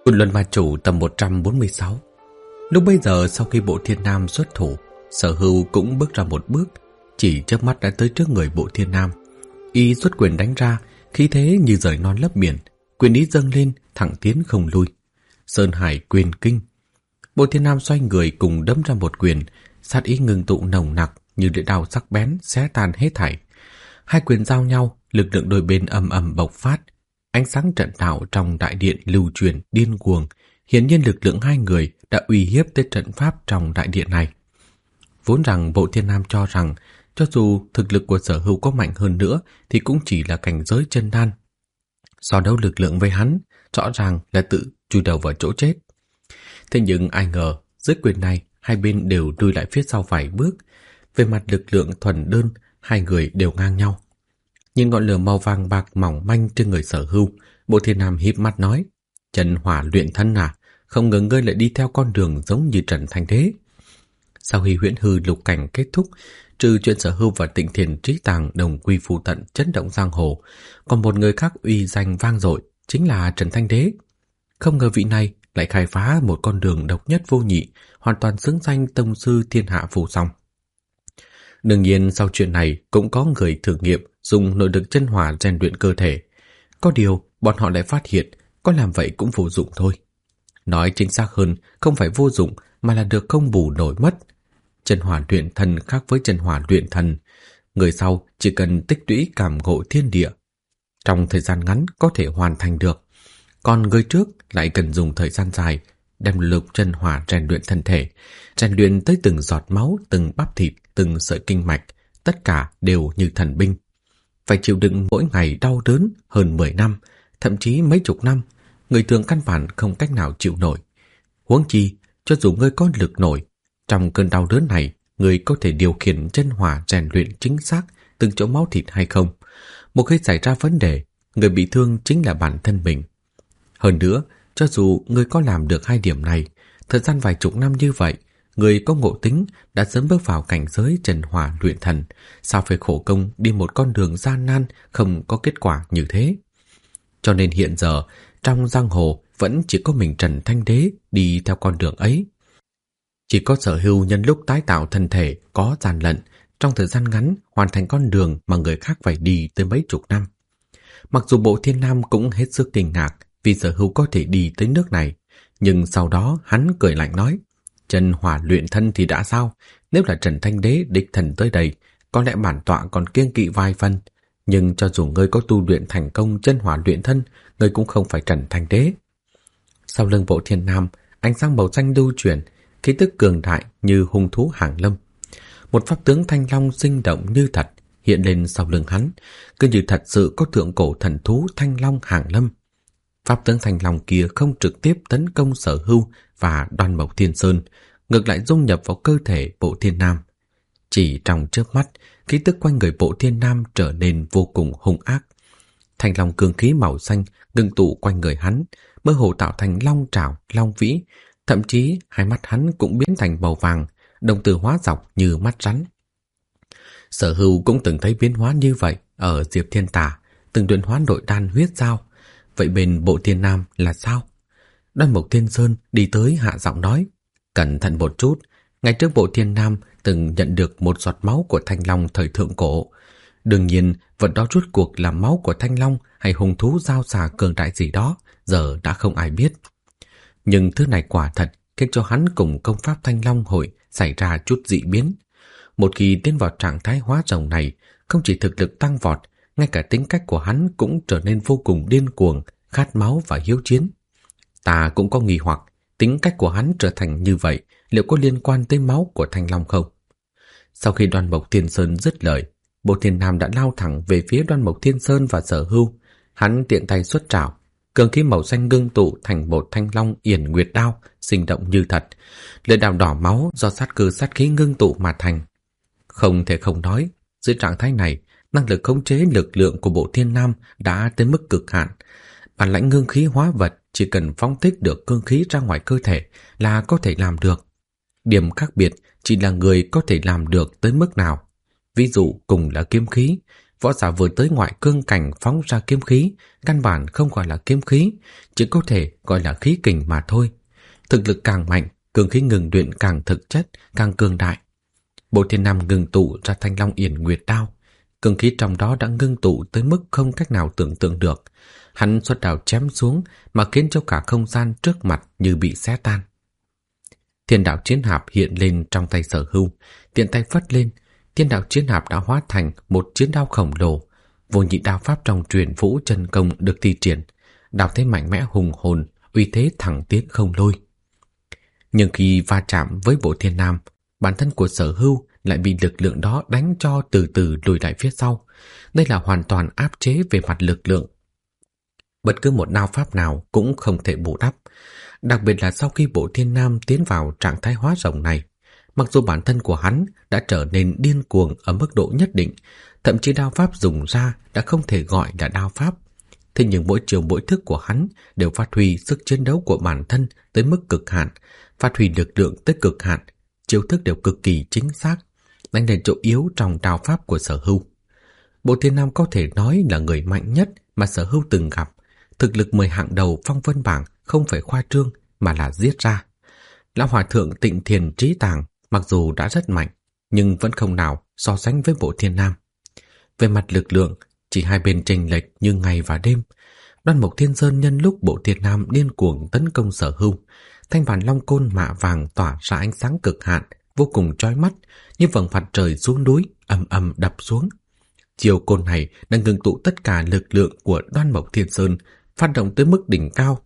Côn Luân Ma Chủ tầm 146. Lúc bấy giờ sau khi Bộ Thiên Nam xuất thủ, Sở Hưu cũng bước ra một bước, chỉ chớp mắt đã tới trước người Bộ Thiên Nam. Y xuất quyền đánh ra, khí thế như rời non lấp biển, quyền ý dâng lên, thẳng tiến không lui. Sơn Hải quyền kinh. Bộ Thiên Nam xoay người cùng đấm ra một quyền, sát ý ngưng tụ nồng nặc như lưỡi dao sắc bén xé tan hết thảy. Hai quyền giao nhau, lực lượng đôi bên ầm ầm bộc phát. Ánh sáng trận đạo trong đại điện lưu truyền điên cuồng, hiển nhiên lực lượng hai người đã uy hiếp tới trận pháp trong đại điện này. Vốn rằng Bộ Thiên Nam cho rằng cho dù thực lực của Sở Hưu có mạnh hơn nữa thì cũng chỉ là cảnh giới chân đan. So đấu lực lượng với hắn, rõ ràng là tự chui đầu vào chỗ chết. Thế nhưng ai ngờ, dưới quyền này, hai bên đều lùi lại phía sau vài bước. Về mặt lực lượng thuần đơn, hai người đều ngang nhau. Nhìn ngọn lửa màu vàng bạc mỏng manh trên người Sở Hưu, Bộ Thiên Nam híp mắt nói: "Chân hỏa luyện thân à? Không ngờ ngươi lại đi theo con đường giống như Trần Thanh Đế." Sau khi huyễn hư lục cảnh kết thúc, trừ chuyện Sở Hưu và Tịnh Thiền Trí Tàng đồng quy phù tận chấn động giang hồ, còn một người khác uy danh vang dội chính là Trần Thanh Đế. Không ngờ vị này lại khai phá một con đường độc nhất vô nhị, hoàn toàn xứng danh tông sư thiên hạ phù song. Đương nhiên sau chuyện này cũng có người thử nghiệm dùng nội lực chân hỏa rèn luyện cơ thể. Có điều bọn họ lại phát hiện có làm vậy cũng vô dụng thôi. Nói chính xác hơn, không phải vô dụng mà là được không bù nổi mất. Chân hỏa luyện thần khác với chân hỏa luyện thần. Người sau chỉ cần tích lũy cảm ngộ thiên địa, trong thời gian ngắn có thể hoàn thành được. Còn người trước lại cần dùng thời gian dài, đem lực chân hỏa rèn luyện thân thể, rèn luyện tới từng giọt máu, từng bắp thịt, từng sợi kinh mạch, tất cả đều như thần binh. Phải chịu đựng mỗi ngày đau đớn hơn 10 năm, thậm chí mấy chục năm, người thường căn bản không cách nào chịu nổi. Huống chi, cho dù ngươi có lực nổi, trong cơn đau đớn này, ngươi có thể điều khiển chân hỏa rèn luyện chính xác từng chỗ máu thịt hay không? Một khi xảy ra vấn đề, người bị thương chính là bản thân mình. Hơn nữa, cho dù ngươi có làm được hai điểm này, thời gian vài chục năm như vậy, người có ngộ tính đã sớm bước vào cảnh giới chân hỏa luyện thần, sao phải khổ công đi một con đường gian nan không có kết quả như thế. Cho nên hiện giờ, trong giang hồ vẫn chỉ có mình Trần Thanh Đế đi theo con đường ấy. Chỉ có Sở Hưu nhân lúc tái tạo thân thể có gian lận, trong thời gian ngắn hoàn thành con đường mà người khác phải đi tới mấy chục năm. Mặc dù Bộ Thiên Nam cũng hết sức kinh ngạc vì Sở Hưu có thể đi tới nước này, nhưng sau đó hắn cười lạnh nói: "Chân hỏa luyện thân thì đã sao? Nếu là Trần Thanh Đế đích thần tới đây, có lẽ bản tọa còn kiêng kỵ vài phần. Nhưng cho dù ngươi có tu luyện thành công chân hỏa luyện thân, ngươi cũng không phải Trần Thanh Đế." Sau lưng Bộ Thiên Nam, ánh sáng màu xanh lưu chuyển, khí tức cường đại như hung thú hàng lâm. Một pháp tướng thanh long sinh động như thật hiện lên sau lưng hắn, cứ như thật sự có thượng cổ thần thú thanh long hàng lâm. Pháp tướng thanh long kia không trực tiếp tấn công Sở Hưu và Đoan Mộc Thiên Sơn, ngược lại dung nhập vào cơ thể Bộ Thiên Nam. Chỉ trong chớp mắt, khí tức quanh người Bộ Thiên Nam trở nên vô cùng hung ác. Thanh long cương khí màu xanh ngưng tụ quanh người hắn, mơ hồ tạo thành long trảo, long vĩ, thậm chí hai mắt hắn cũng biến thành màu vàng, đồng tử hóa dọc như mắt rắn. Sở Hưu cũng từng thấy biến hóa như vậy ở Diệp Thiên Tà, từng luyện hóa nội đan huyết giao. Vậy bên Bộ Thiên Nam là sao? Đoan Mộc Thiên Sơn đi tới hạ giọng nói: "Cẩn thận một chút, ngày trước Bộ Thiên Nam từng nhận được một giọt máu của thanh long thời thượng cổ. Đương nhiên, vật đó rốt cuộc là máu của thanh long hay hung thú giao xà cường đại gì đó, giờ đã không ai biết. Nhưng thứ này quả thật khiến cho hắn cùng công pháp Thanh Long Hội xảy ra chút dị biến. Một khi tiến vào trạng thái hóa rồng này, không chỉ thực lực tăng vọt, ngay cả tính cách của hắn cũng trở nên vô cùng điên cuồng, khát máu và hiếu chiến. Ta cũng có nghi hoặc, tính cách của hắn trở thành như vậy, liệu có liên quan tới máu của Thanh Long không?" Sau khi Đoan Mộc Thiên Sơn dứt lời, Bộ Thiên Nam đã lao thẳng về phía Đoan Mộc Thiên Sơn và Sở Hưu. Hắn tiện tay xuất trảo, cường khí màu xanh ngưng tụ thành một thanh long yển nguyệt đao, sinh động như thật. Lưỡi đao đỏ máu do sát cơ sát khí ngưng tụ mà thành. Không thể không nói, dưới trạng thái này, năng lực khống chế lực lượng của Bộ Thiên Nam đã tới mức cực hạn. Bản lãnh ngưng khí hóa vật chỉ cần phóng thích được cương khí ra ngoài cơ thể là có thể làm được. Điểm khác biệt chỉ là người có thể làm được tới mức nào. Ví dụ cùng là kiếm khí, Võ giả vừa tới ngoại cương cảnh phóng ra kiếm khí, căn bản không gọi là kiếm khí, chỉ có thể gọi là khí kình mà thôi. Thực lực càng mạnh, cường khí ngừng luyện càng thực chất, càng cường đại. Bộ Thiên Nam ngừng tụ ra Thanh Long Yển Nguyệt Đao, cường khí trong đó đã ngưng tụ tới mức không cách nào tưởng tượng được. Hắn xuất đao chém xuống mà khiến cho cả không gian trước mặt như bị xé tan. Thiên đạo chiến hạp hiện lên trong tay Sở Hưu, tiện tay phất lên, thiên đạo chiến hạp đã hóa thành một chiến đao khổng lồ. Vô nhị đao pháp trong truyền vũ chân công được thi triển, đao thế mạnh mẽ hùng hồn, uy thế thẳng tiến không lôi. Nhưng khi va chạm với Bộ Thiên Nam, bản thân của Sở Hưu lại bị lực lượng đó đánh cho từ từ lùi lại phía sau. Đây là hoàn toàn áp chế về mặt lực lượng. Bất cứ một đao pháp nào cũng không thể bù đắp. Đặc biệt là sau khi Bộ Thiên Nam tiến vào trạng thái hóa rồng này, mặc dù bản thân của hắn đã trở nên điên cuồng ở mức độ nhất định, thậm chí đao pháp dùng ra đã không thể gọi là đao pháp. Thế nhưng mỗi chiều mỗi thức của hắn đều phát huy sức chiến đấu của bản thân tới mức cực hạn, phát huy lực lượng tới cực hạn, chiêu thức đều cực kỳ chính xác, đánh đến chỗ yếu trong đao pháp của Sở Hưu. Bộ Thiên Nam có thể nói là người mạnh nhất mà Sở Hưu từng gặp. Thực lực 10 hạng đầu phong vân bảng không phải khoa trương mà là giết ra. Lão hòa thượng Tịnh Thiền Trí Tàng mặc dù đã rất mạnh, nhưng vẫn không nào so sánh với Bộ Thiên Nam. Về mặt lực lượng, chỉ hai bên chênh lệch như ngày và đêm. Đoan Mộc Thiên Sơn nhân lúc Bộ Thiên Nam điên cuồng tấn công Sở Hưu, thanh bản long côn mạ vàng tỏa ra ánh sáng cực hạn, vô cùng chói mắt, như vầng mặt trời xuống núi, ầm ầm đập xuống. Chiều côn này đang ngưng tụ tất cả lực lượng của Đoan Mộc Thiên Sơn, phát động tới mức đỉnh cao.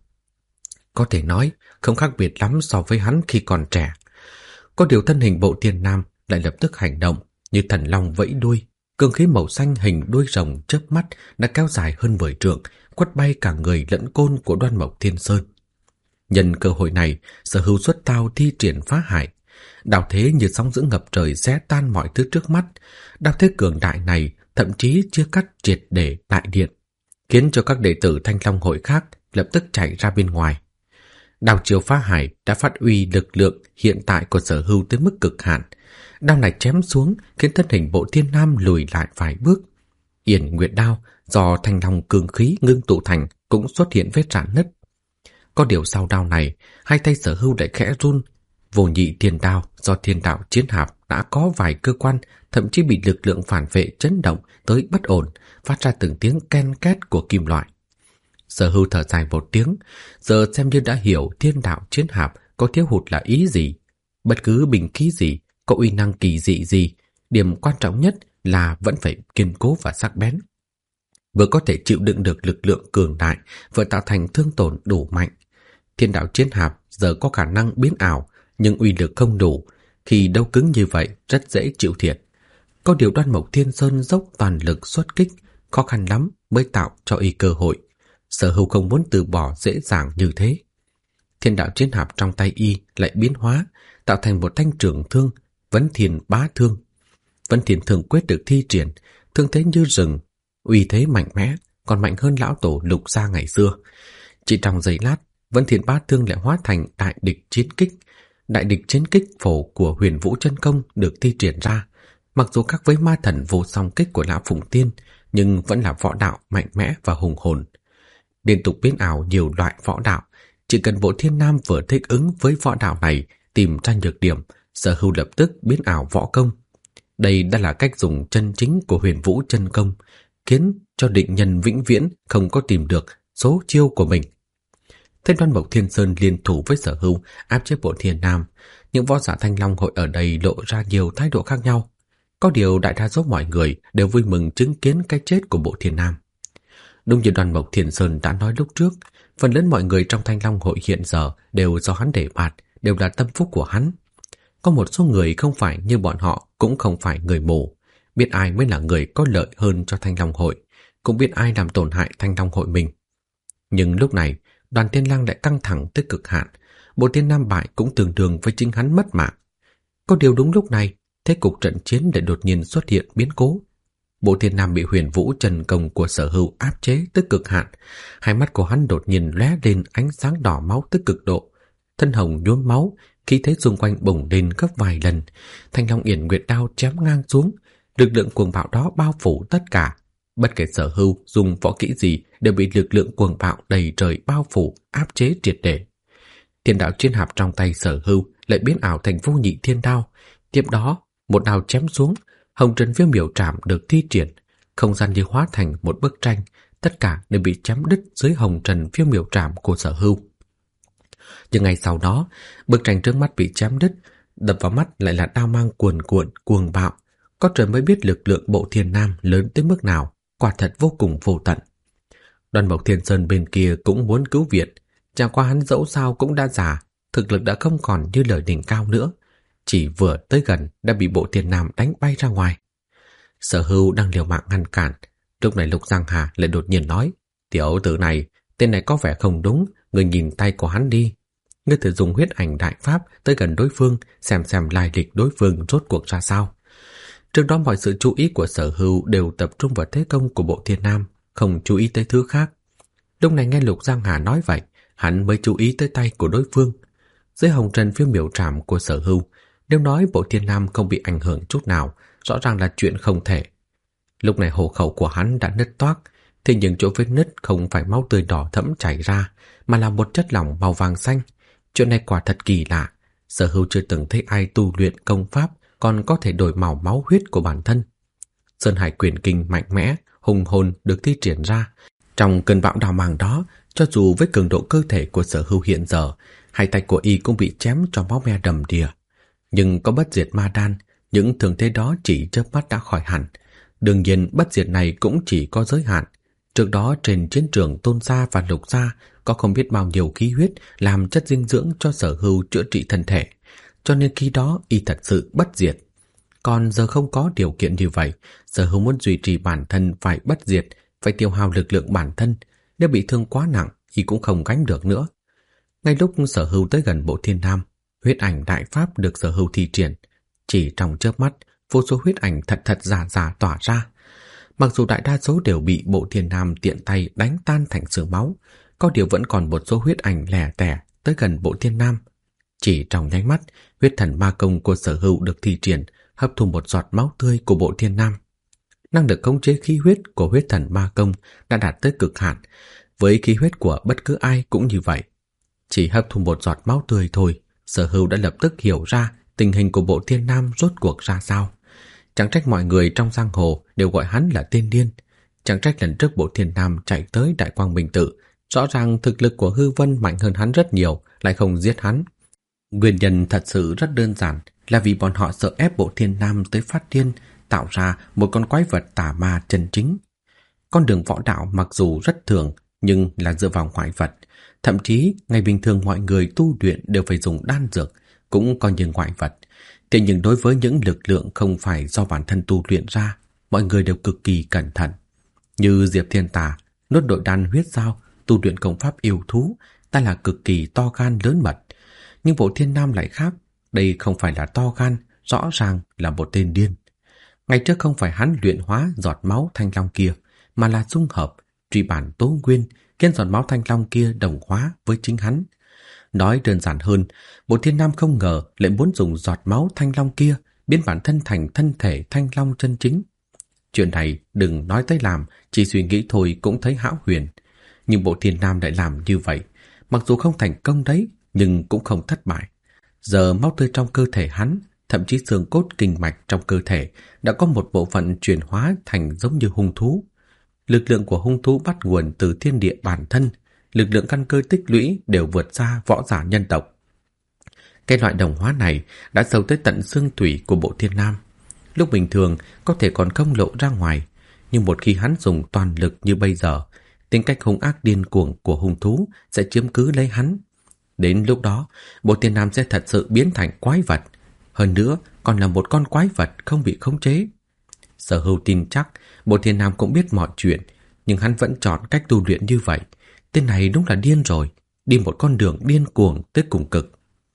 Có thể nói không khác biệt lắm so với hắn khi còn trẻ. Có điều thân hình Bộ Thiên Nam lại lập tức hành động như thần long vẫy đuôi, cương khí màu xanh hình đuôi rồng chớp mắt đã kéo dài hơn 10 trượng, quất bay cả người lẫn côn của Đoan Mộc Thiên Sơn. Nhân cơ hội này, Sở Hưu xuất đao thi triển phá hải. Đao thế như sóng dữ ngập trời xé tan mọi thứ trước mắt. Đao thế cường đại này thậm chí chia cắt triệt để đại điện, khiến cho các đệ tử Thanh Long hội khác lập tức chạy ra bên ngoài. Đao chiêu phá hải đã phát huy lực lượng hiện tại của Sở Hưu tới mức cực hạn. Đao này chém xuống khiến thân hình Bộ Thiên Nam lùi lại vài bước. Yển Nguyệt Đao do Thanh Long cường khí ngưng tụ thành cũng xuất hiện vết rạn nứt. Có điều sau đao này, hai tay Sở Hưu lại khẽ run. Vô nhị thiên đao do thiên đạo chiến hạp đã có vài cơ quan thậm chí bị lực lượng phản vệ chấn động tới bất ổn, phát ra từng tiếng ken két của kim loại. Sở Hưu thở dài một tiếng, giờ xem như đã hiểu thiên đạo chiến hạp có thiếu hụt là ý gì. Bất cứ bình khí gì, có uy năng kỳ dị gì, điểm quan trọng nhất là vẫn phải kiên cố và sắc bén. Vừa có thể chịu đựng được lực lượng cường đại, vừa tạo thành thương tổn đủ mạnh. Thiên đạo chiến hạp giờ có khả năng biến ảo, nhưng uy lực không đủ, khi đấu cứng như vậy rất dễ chịu thiệt. Có điều Đoan Mộc Thiên Sơn dốc toàn lực xuất kích, khó khăn lắm mới tạo cho y cơ hội. Sở Hưu không muốn từ bỏ dễ dàng như thế. Thiên đạo chiến hạp trong tay y lại biến hóa, tạo thành một thanh trường thương, Vấn Thiên Bá Thương. Vấn Thiên Thương quyết được thi triển, thương thế như rừng, uy thế mạnh mẽ, còn mạnh hơn lão tổ Lục Gia ngày xưa. Chỉ trong giây lát, Vấn Thiên Bá Thương lại hóa thành đại địch chiến kích. Đại địch chiến kích phổ của Huyền Vũ chân công được thi triển ra, mặc dù khác với ma thần vô song kích của lão Phụng Tiên, nhưng vẫn là võ đạo mạnh mẽ và hùng hồn. Liên tục biến ảo nhiều loại võ đạo, chỉ cần Bộ Thiên Nam vừa thích ứng với võ đạo này, tìm ra nhược điểm, Sở Hưu lập tức biến ảo võ công. Đây đã là cách dùng chân chính của Huyền Vũ chân công, khiến cho định nhân vĩnh viễn không có tìm được số chiêu của mình. Thế Đoan Mộc Thiên Sơn liên thủ với Sở Hưu áp chế Bộ Thiên Nam. Những võ giả Thanh Long hội ở đây lộ ra nhiều thái độ khác nhau. Có điều đại đa số mọi người đều vui mừng chứng kiến cái chết của Bộ Thiên Nam. Đúng như Đoan Mộc Thiên Sơn đã nói lúc trước, phần lớn mọi người trong Thanh Long hội hiện giờ đều do hắn để bạt, đều là tâm phúc của hắn. Có một số người không phải như bọn họ, cũng không phải người mù, biết ai mới là người có lợi hơn cho Thanh Long hội, cũng biết ai làm tổn hại Thanh Long hội mình. Nhưng lúc này, Đoàn Thiên Lang lại căng thẳng tới cực hạn, Bộ Thiên Nam bại cũng tương đương với chính hắn mất mạng. Có điều đúng lúc này, thế cục trận chiến lại đột nhiên xuất hiện biến cố. Bộ Thiên Nam bị Huyền Vũ chân công của Sở Hưu áp chế tới cực hạn, hai mắt của hắn đột nhiên lóe lên ánh sáng đỏ máu tới cực độ, thân hồng nhuốm máu, khí thế xung quanh bùng lên gấp vài lần. Thanh Long Yển Nguyệt đao chém ngang xuống, lực lượng cuồng bạo đó bao phủ tất cả, Bất kể Sở Hưu dùng võ kỹ gì đều bị lực lượng cuồng bạo đầy trời bao phủ, áp chế triệt để. Thiên đạo chiến hạp trong tay Sở Hưu lại biến ảo thành vô nhị thiên đao. Tiếp đó, một đao chém xuống, hồng trần phiêu miểu trảm được thi triển, không gian như hóa thành một bức tranh, tất cả đều bị chém đứt dưới hồng trần phiêu miểu trảm của Sở Hưu. Nhưng ngày sau đó, bức tranh trước mắt bị chém đứt, đập vào mắt lại là đao mang cuồn cuộn, cuồng bạo. Có trời mới biết lực lượng Bộ Thiên Nam lớn tới mức nào, quả thật vô cùng vô tận. Đoàn Mộc Thiên Sơn bên kia cũng muốn cứu viện, chẳng qua hắn dẫu sao cũng đã già, thực lực đã không còn như lời đỉnh cao nữa, chỉ vừa tới gần đã bị Bộ Thiên Nam đánh bay ra ngoài. Sở Hưu đang liều mạng ngăn cản, lúc này Lục Giang Hà lại đột nhiên nói: "Tiểu tử này, tên này có vẻ không đúng, ngươi nhìn tay của hắn đi. Ngươi thử dùng huyết ảnh đại pháp tới gần đối phương, xem lai lịch đối phương rốt cuộc ra sao." Trước đó mọi sự chú ý của Sở Hưu đều tập trung vào thế công của Bộ Thiên Nam, không chú ý tới thứ khác. Lúc này nghe Lục Giang Hà nói vậy, hắn mới chú ý tới tay của đối phương. Dưới hồng trần phiêu miểu trảm của Sở Hưu, nếu nói Bộ Thiên Nam không bị ảnh hưởng chút nào, rõ ràng là chuyện không thể. Lúc này hổ khẩu của hắn đã nứt toác, thế nhưng chỗ vết nứt không phải máu tươi đỏ thẫm chảy ra, mà là một chất lỏng màu vàng xanh. Chuyện này quả thật kỳ lạ, Sở Hưu chưa từng thấy ai tu luyện công pháp còn có thể đổi màu máu huyết của bản thân. Sơn Hải Quyền Kinh mạnh mẽ, hùng hồn được thi triển ra. Trong cơn bão đào màng đó, cho dù với cường độ cơ thể của Sở Hưu hiện giờ, hai tay của y cũng bị chém cho máu me đầm đìa. Nhưng có bất diệt ma đan, những thương thế đó chỉ chớp mắt đã khỏi hẳn. Đương nhiên bất diệt này cũng chỉ có giới hạn. Trước đó trên chiến trường Tôn Gia và Lục Gia có không biết bao nhiêu khí huyết làm chất dinh dưỡng cho Sở Hưu chữa trị thân thể, cho nên khi đó y thật sự bất diệt. Còn giờ không có điều kiện như vậy, Sở Hưu muốn duy trì bản thân phải bất diệt, phải tiêu hao lực lượng bản thân. Nếu bị thương quá nặng, y cũng không gánh được nữa. Ngay lúc Sở Hưu tới gần Bộ Thiên Nam, huyết ảnh đại pháp được Sở Hưu thi triển. Chỉ trong chớp mắt, vô số huyết ảnh thật giả tỏa ra. Mặc dù đại đa số đều bị Bộ Thiên Nam tiện tay đánh tan thành xương máu, có điều vẫn còn một số huyết ảnh lẻ tẻ tới gần Bộ Thiên Nam. Chỉ trong nháy mắt, huyết thần ma công của Sở Hưu được thi triển, hấp thu một giọt máu tươi của Bộ Thiên Nam. Năng lực khống chế khí huyết của huyết thần ma công đã đạt tới cực hạn, với khí huyết của bất cứ ai cũng như vậy. Chỉ hấp thu một giọt máu tươi thôi, Sở Hưu đã lập tức hiểu ra tình hình của Bộ Thiên Nam rốt cuộc ra sao. Chẳng trách mọi người trong giang hồ đều gọi hắn là tên điên. Chẳng trách lần trước Bộ Thiên Nam chạy tới Đại Quang Minh Tự, rõ ràng thực lực của Hư Vân mạnh hơn hắn rất nhiều, lại không giết hắn. Nguyên nhân thật sự rất đơn giản, là vì bọn họ sợ ép Bộ Thiên Nam tới phát điên, tạo ra một con quái vật tà ma chân chính. Con đường võ đạo mặc dù rất thường, nhưng là dựa vào ngoại vật. Thậm chí, ngày bình thường mọi người tu luyện đều phải dùng đan dược, cũng coi như ngoại vật. Thế nhưng đối với những lực lượng không phải do bản thân tu luyện ra, mọi người đều cực kỳ cẩn thận. Như Diệp Thiên Tà, nuốt nội đan huyết dao, tu luyện công pháp yêu thú, ta là cực kỳ to gan lớn mật. Nhưng Bộ Thiên Nam lại khác, đây không phải là to gan, rõ ràng là một tên điên. Ngày trước không phải hắn luyện hóa giọt máu thanh long kia, mà là dung hợp, truy bản tố nguyên, khiến giọt máu thanh long kia đồng hóa với chính hắn. Nói đơn giản hơn, Bộ Thiên Nam không ngờ lại muốn dùng giọt máu thanh long kia biến bản thân thành thân thể thanh long chân chính. Chuyện này đừng nói tới làm, chỉ suy nghĩ thôi cũng thấy hão huyền. Nhưng Bộ Thiên Nam lại làm như vậy, mặc dù không thành công đấy, nhưng cũng không thất bại. Giờ máu tươi trong cơ thể hắn, thậm chí xương cốt kinh mạch trong cơ thể đã có một bộ phận chuyển hóa thành giống như hung thú. Lực lượng của hung thú bắt nguồn từ thiên địa bản thân, lực lượng căn cơ tích lũy đều vượt xa võ giả nhân tộc. Cái loại đồng hóa này đã sâu tới tận xương tủy của Bộ Thiên Nam. Lúc bình thường có thể còn không lộ ra ngoài, nhưng một khi hắn dùng toàn lực như bây giờ, tính cách hung ác điên cuồng của hung thú sẽ chiếm cứ lấy hắn. Đến lúc đó, Bộ Thiên Nam sẽ thật sự biến thành quái vật. Hơn nữa, còn là một con quái vật không bị khống chế. Sở Hưu tin chắc Bộ Thiên Nam cũng biết mọi chuyện, nhưng hắn vẫn chọn cách tu luyện như vậy. Tên này đúng là điên rồi, đi một con đường điên cuồng tới cùng cực.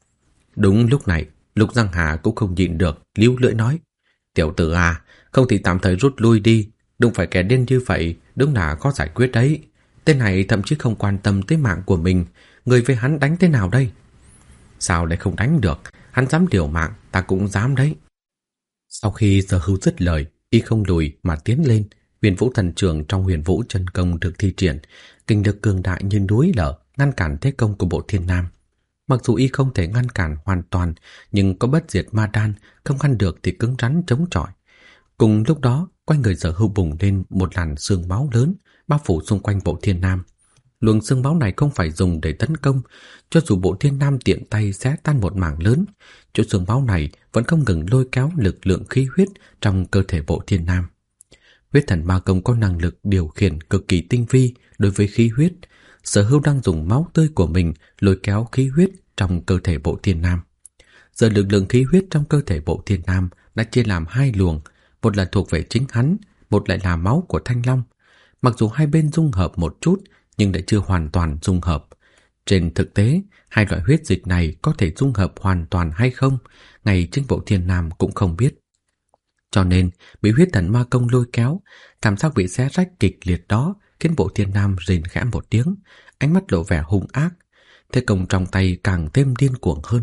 Đúng lúc này, Lục Giang Hà cũng không nhịn được, líu lưỡi nói: "Tiểu tử à, không thì tạm thời rút lui đi, đừng phải kẻ điên như vậy, đúng là khó giải quyết đấy. Tên này thậm chí không quan tâm tới mạng của mình, người với hắn đánh thế nào đây?" "Sao lại không đánh được, hắn dám liều mạng, ta cũng dám đấy." Sau khi Sở Hưu dứt lời, y không lùi mà tiến lên, Huyền Vũ Thần Trường trong Huyền Vũ Chân Công được thi triển, kinh lực cường đại như núi lở ngăn cản thế công của Bộ Thiên Nam. Mặc dù y không thể ngăn cản hoàn toàn, nhưng có bất diệt ma đan, không ngăn được thì cứng rắn chống chọi. Cùng lúc đó, quanh người Sở Hưu bùng lên một làn sương máu lớn, bao phủ xung quanh Bộ Thiên Nam. Luồng sương máu này không phải dùng để tấn công, cho dù Bộ Thiên Nam tiện tay xé tan một mảng lớn, chỗ sương máu này vẫn không ngừng lôi kéo lực lượng khí huyết trong cơ thể Bộ Thiên Nam. Huyết Thần Ma Công có năng lực điều khiển cực kỳ tinh vi đối với khí huyết. Sở Hưu đang dùng máu tươi của mình lôi kéo khí huyết trong cơ thể Bộ Thiên Nam. Giờ lực lượng khí huyết trong cơ thể Bộ Thiên Nam đã chia làm hai luồng, một là thuộc về chính hắn, một lại là máu của Thanh Long. Mặc dù hai bên dung hợp một chút, nhưng lại chưa hoàn toàn dung hợp. Trên thực tế, hai loại huyết dịch này có thể dung hợp hoàn toàn hay không, ngay chính Bộ Thiên Nam cũng không biết. Cho nên, bị Huyết Thần Ma Công lôi kéo, cảm giác bị xé rách kịch liệt đó khiến Bộ Thiên Nam rên khẽ một tiếng, ánh mắt lộ vẻ hung ác, thế công trong tay càng thêm điên cuồng hơn.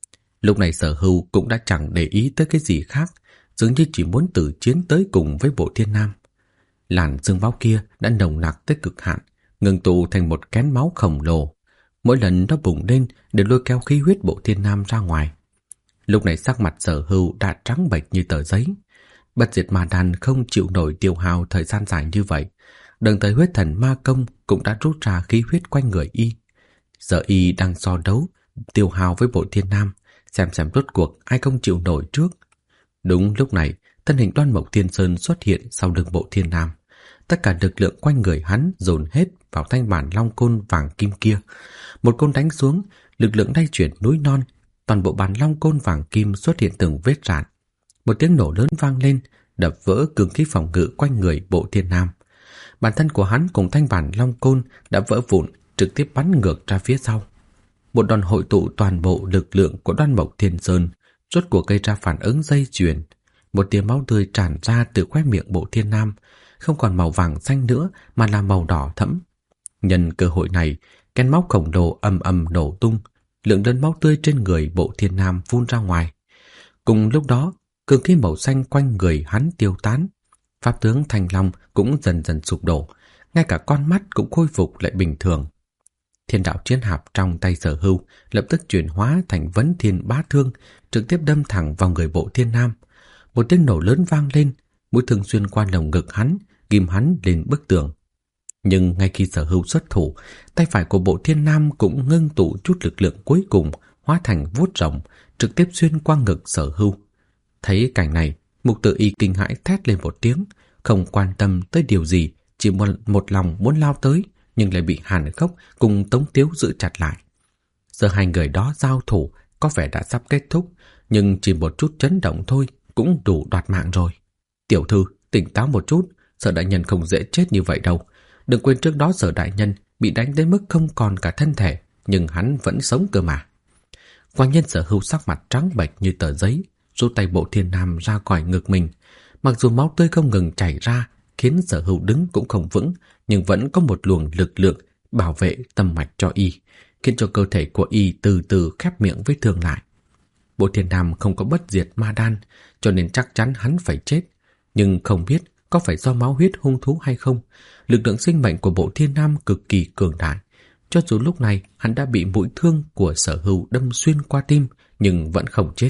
Lúc này Sở Hưu cũng đã chẳng để ý tới cái gì khác, dường như chỉ muốn tử chiến tới cùng với Bộ Thiên Nam. Làn sương máu kia đã nồng nặc tới cực hạn, ngưng tụ thành một kén máu khổng lồ. Mỗi lần nó bùng lên để lôi kéo khí huyết Bộ Thiên Nam ra ngoài. Lúc này sắc mặt Sở Hưu đã trắng bệch như tờ giấy. Bất diệt ma đan không chịu nổi tiêu hao thời gian dài như vậy. Đồng thời Huyết Thần Ma Công cũng đã rút ra khí huyết quanh người y. Giờ y đang so đấu tiêu hao với Bộ Thiên Nam, xem rốt cuộc ai không chịu nổi trước. Đúng lúc này, thân hình Đoan Mộc Thiên Sơn xuất hiện sau lưng Bộ Thiên Nam. Tất cả lực lượng quanh người hắn dồn hết vào thanh bản long côn vàng kim kia. Một côn đánh xuống, lực lượng lay chuyển núi non, toàn bộ bản long côn vàng kim xuất hiện từng vết rạn. Một tiếng nổ lớn vang lên, đập vỡ cường khí phòng ngự quanh người Bộ Thiên Nam. Bản thân của hắn cùng thanh bản long côn đã vỡ vụn, trực tiếp bắn ngược ra phía sau. Một đòn hội tụ toàn bộ lực lượng của Đoan Mộc Thiên Sơn, rốt cuộc gây ra phản ứng dây chuyền. Một tia máu tươi tràn ra từ khóe miệng Bộ Thiên Nam, không còn màu vàng xanh nữa mà là màu đỏ thẫm. Nhân cơ hội này, kén máu khổng lồ ầm ầm nổ tung, lượng lớn máu tươi trên người Bộ Thiên Nam phun ra ngoài. Cùng lúc đó, cường khí màu xanh quanh người hắn tiêu tán. Pháp tướng Thanh Long cũng dần dần sụp đổ, ngay cả con mắt cũng khôi phục lại bình thường. Thiên đạo chiến hạp trong tay Sở Hưu lập tức chuyển hóa thành vấn thiên bá thương, trực tiếp đâm thẳng vào người Bộ Thiên Nam. Một tiếng nổ lớn vang lên, mũi thương xuyên qua lồng ngực hắn, ghim hắn lên bức tường. Nhưng ngay khi Sở Hưu xuất thủ, tay phải của Bộ Thiên Nam cũng ngưng tụ chút lực lượng cuối cùng, hóa thành vuốt rồng, trực tiếp xuyên qua ngực Sở Hưu. Thấy cảnh này, Mục Tử Y kinh hãi thét lên một tiếng, không quan tâm tới điều gì, chỉ một lòng muốn lao tới, nhưng lại bị Hàn Khốc cùng Tống Tiếu giữ chặt lại. Giờ hai người đó giao thủ có vẻ đã sắp kết thúc, nhưng chỉ một chút chấn động thôi cũng đủ đoạt mạng rồi. Tiểu thư, tỉnh táo một chút, Sở đại nhân không dễ chết như vậy đâu. Đừng quên trước đó Sở đại nhân bị đánh đến mức không còn cả thân thể, nhưng hắn vẫn sống cơ mà. Quang nhân Sở Hưu sắc mặt trắng bệch như tờ giấy, rút tay Bộ Thiên Nam ra khỏi ngực mình. Mặc dù máu tươi không ngừng chảy ra, khiến Sở Hưu đứng cũng không vững, nhưng vẫn có một luồng lực lượng bảo vệ tâm mạch cho y, khiến cho cơ thể của y từ từ khép miệng vết thương lại. Bộ Thiên Nam không có bất diệt ma đan, cho nên chắc chắn hắn phải chết. Nhưng không biết có phải do máu huyết hung thú hay không, lực lượng sinh mệnh của Bộ Thiên Nam cực kỳ cường đại. Cho dù lúc này hắn đã bị mũi thương của Sở Hưu đâm xuyên qua tim, nhưng vẫn không chết.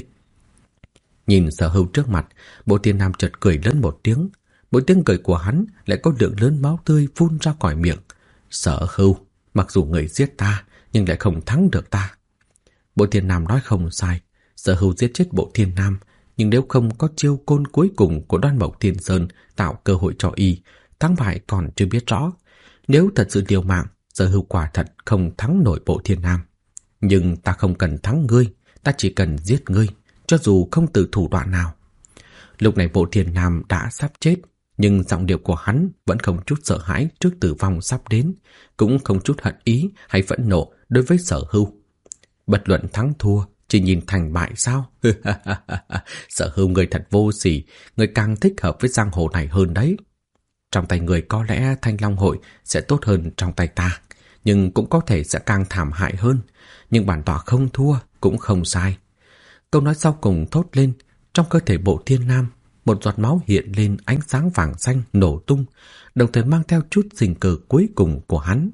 Nhìn Sở Hưu trước mặt, Bộ Thiên Nam chợt cười lớn một tiếng. Mỗi tiếng cười của hắn lại có lượng lớn máu tươi phun ra khỏi miệng. Sở Hưu, mặc dù người giết ta, nhưng lại không thắng được ta. Bộ Thiên Nam nói không sai, Sở Hưu giết chết Bộ Thiên Nam, nhưng nếu không có chiêu côn cuối cùng của Đoan Mộc Thiên Sơn tạo cơ hội cho y, thắng bại còn chưa biết rõ. Nếu thật sự liều mạng, Sở Hưu quả thật không thắng nổi Bộ Thiên Nam. Nhưng ta không cần thắng ngươi, ta chỉ cần giết ngươi, cho dù không từ thủ đoạn nào. Lúc này Bộ Thiên Nam đã sắp chết, nhưng giọng điệu của hắn vẫn không chút sợ hãi trước tử vong sắp đến, cũng không chút hận ý hay phẫn nộ đối với Sở Hưu. Bất luận thắng thua, chỉ nhìn thành bại sao? Sở Hưu người thật vô sỉ, người càng thích hợp với giang hồ này hơn đấy. Trong tay người có lẽ Thanh Long Hội sẽ tốt hơn trong tay ta, nhưng cũng có thể sẽ càng thảm hại hơn. Nhưng bản tọa không thua cũng không sai. Câu nói sau cùng thốt lên, trong cơ thể Bộ Thiên Nam, một giọt máu hiện lên ánh sáng vàng xanh nổ tung, đồng thời mang theo chút sinh cơ cuối cùng của hắn.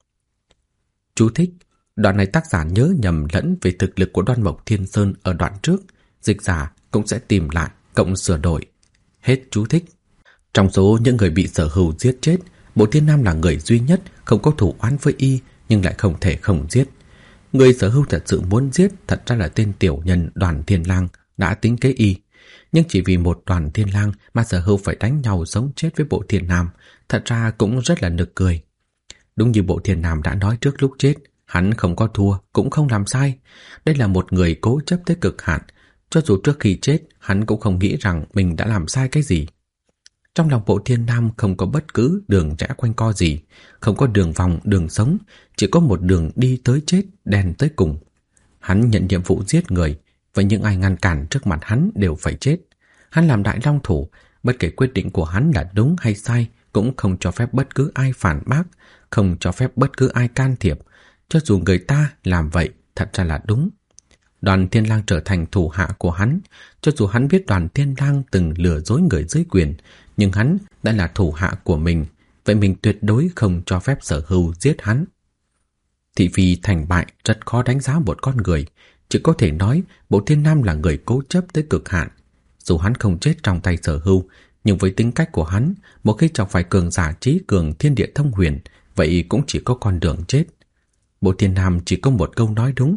Chú thích: đoạn này tác giả nhớ nhầm lẫn về thực lực của Đoan Mộc Thiên Sơn ở đoạn trước, dịch giả cũng sẽ tìm lại, cộng sửa đổi. Hết chú thích. Trong số những người bị Sở Hưu giết chết, Bộ Thiên Nam là người duy nhất không có thù oán với y nhưng lại không thể không giết. Người Sở Hưu thật sự muốn giết thật ra là tên tiểu nhân Đoàn Thiên Lang đã tính kế y, nhưng chỉ vì một Đoàn Thiên Lang mà Sở Hưu phải đánh nhau sống chết với Bộ Thiên Nam, thật ra cũng rất là nực cười. Đúng như Bộ Thiên Nam đã nói trước lúc chết, hắn không có thua cũng không làm sai. Đây là một người cố chấp tới cực hạn, cho dù trước khi chết hắn cũng không nghĩ rằng mình đã làm sai cái gì. Trong lòng Bộ Thiên Nam không có bất cứ đường rẽ quanh co gì, không có đường vòng, đường sống, chỉ có một đường đi tới chết, đen tới cùng. Hắn nhận nhiệm vụ giết người, và những ai ngăn cản trước mặt hắn đều phải chết. Hắn làm đại long thủ, bất kể quyết định của hắn là đúng hay sai, cũng không cho phép bất cứ ai phản bác, không cho phép bất cứ ai can thiệp, cho dù người ta làm vậy thật ra là đúng. Đoàn Thiên Lang trở thành thủ hạ của hắn, cho dù hắn biết Đoàn Thiên Lang từng lừa dối người dưới quyền, nhưng hắn đã là thủ hạ của mình, vậy mình tuyệt đối không cho phép Sở Hưu giết hắn. Thị phi thành bại rất khó đánh giá một con người, chỉ có thể nói Bộ Thiên Nam là người cố chấp tới cực hạn. Dù hắn không chết trong tay Sở Hưu, nhưng với tính cách của hắn, một khi chọc phải cường giả trí cường thiên địa thông huyền, vậy cũng chỉ có con đường chết. Bộ Thiên Nam chỉ có một câu nói đúng: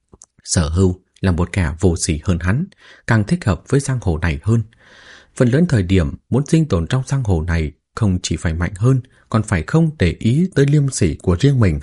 Sở Hưu là một kẻ vô sỉ hơn hắn, càng thích hợp với giang hồ này hơn. Phần lớn thời điểm muốn sinh tồn trong giang hồ này không chỉ phải mạnh hơn, còn phải không để ý tới liêm sỉ của riêng mình.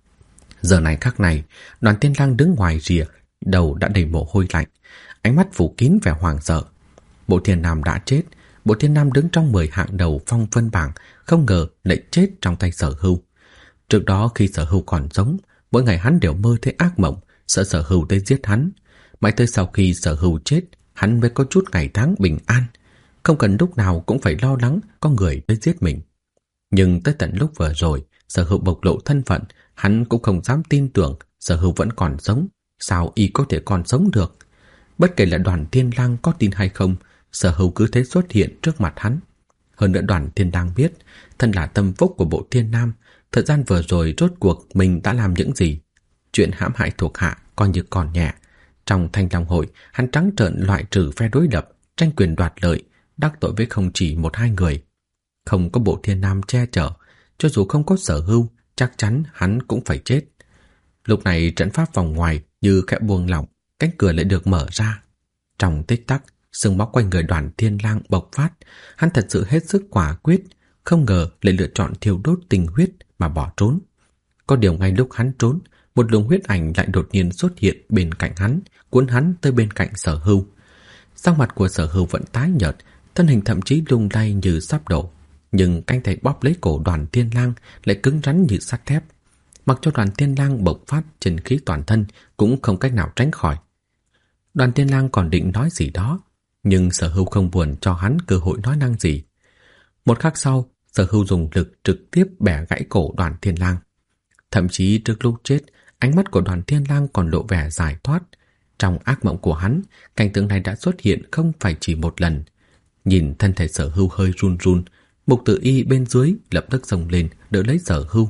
Giờ này khắc này, Đoàn Thiên Lang đứng ngoài rìa, đầu đã đầy mồ hôi lạnh, ánh mắt phủ kín vẻ hoảng sợ. Bộ Thiên Nam đã chết, Bộ Thiên Nam đứng trong 10 hạng đầu phong vân bảng, không ngờ lại chết trong tay Sở Hưu. Trước đó khi Sở Hưu còn sống, mỗi ngày hắn đều mơ thấy ác mộng, sợ Sở Hưu tới giết hắn. Mãi tới sau khi Sở Hưu chết, hắn mới có chút ngày tháng bình an, không cần lúc nào cũng phải lo lắng có người tới giết mình. Nhưng tới tận lúc vừa rồi, Sở Hưu bộc lộ thân phận, hắn cũng không dám tin tưởng Sở Hưu vẫn còn sống. Sao y có thể còn sống được? Bất kể là Đoàn Thiên Lang có tin hay không, Sở Hưu cứ thế xuất hiện trước mặt hắn. Hơn nữa Đoàn Thiên Lang biết, thân là tâm phúc của Bộ Thiên Nam, thời gian vừa rồi rốt cuộc mình đã làm những gì. Chuyện hãm hại thuộc hạ coi như còn nhẹ. Trong Thanh Long hội, hắn trắng trợn loại trừ phe đối lập, tranh quyền đoạt lợi, đắc tội với không chỉ một hai người. Không có Bộ Thiên Nam che chở, cho dù không có Sở Hưu, chắc chắn hắn cũng phải chết. Lúc này trận pháp vòng ngoài như khẽ buông lỏng, cánh cửa lại được mở ra. Trong tích tắc, sương máu quanh người Đoàn Thiên Lang bộc phát, hắn thật sự hết sức quả quyết, không ngờ lại lựa chọn thiêu đốt tình huyết mà bỏ trốn. Có điều ngay lúc hắn trốn, một luồng huyết ảnh lại đột nhiên xuất hiện bên cạnh hắn, cuốn hắn tới bên cạnh Sở Hưu. Sắc mặt của Sở Hưu vẫn tái nhợt, thân hình thậm chí lung lay như sắp đổ, nhưng cánh tay bóp lấy cổ Đoàn Thiên Lang lại cứng rắn như sắt thép. Mặc cho Đoàn Thiên Lang bộc phát chân khí toàn thân cũng không cách nào tránh khỏi. Đoàn Thiên Lang còn định nói gì đó, nhưng Sở Hưu không buồn cho hắn cơ hội nói năng gì. Một khắc sau, Sở Hưu dùng lực trực tiếp bẻ gãy cổ Đoàn Thiên Lang. Thậm chí trước lúc chết, ánh mắt của Đoàn Thiên Lang còn lộ vẻ giải thoát. Trong ác mộng của hắn, cảnh tượng này đã xuất hiện không phải chỉ một lần. Nhìn thân thể Sở Hưu hơi run run, Mục Tử Y bên dưới lập tức xông lên đỡ lấy Sở Hưu.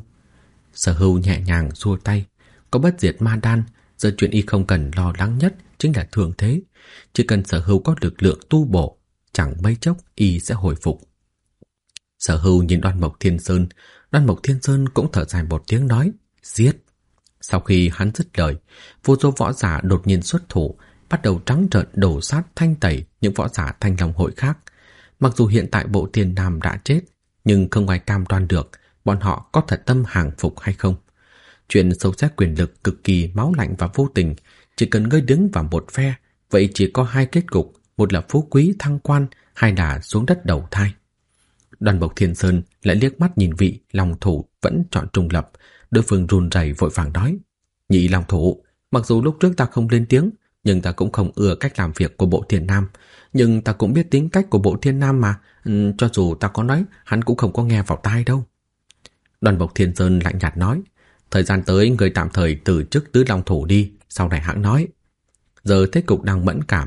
Sở Hưu nhẹ nhàng xua tay, có bất diệt ma đan, giờ chuyện y không cần lo lắng nhất chính là thường thế. Chỉ cần Sở Hưu có lực lượng tu bổ, chẳng mấy chốc y sẽ hồi phục. Sở Hưu nhìn Đoan Mộc Thiên Sơn, Đoan Mộc Thiên Sơn cũng thở dài một tiếng nói, giết. Sau khi hắn dứt lời, vô số võ giả đột nhiên xuất thủ, bắt đầu trắng trợn đổ sát thanh tẩy những võ giả Thanh Long hội khác. Mặc dù hiện tại Bộ Thiên Nam đã chết, nhưng không ai cam đoan được bọn họ có thật tâm hàng phục hay không. Chuyện sâu xét quyền lực cực kỳ máu lạnh và vô tình, chỉ cần ngươi đứng vào một phe, vậy chỉ có hai kết cục, một là phú quý thăng quan, hai là xuống đất đầu thai. Đoan Mộc Thiên Sơn lại liếc mắt nhìn vị long thủ vẫn chọn trung lập, đối phương run rẩy vội vàng nói: Nhị long thủ, mặc dù lúc trước ta không lên tiếng, nhưng ta cũng không ưa cách làm việc của Bộ Thiên Nam. Nhưng ta cũng biết tính cách của Bộ Thiên Nam mà, cho dù ta có nói, hắn cũng không có nghe vào tai đâu. Đoan Mộc Thiên Sơn lạnh nhạt nói: Thời gian tới người tạm thời từ chức tứ long thủ đi, sau này hãng nói. Giờ thế cục đang mẫn cảm,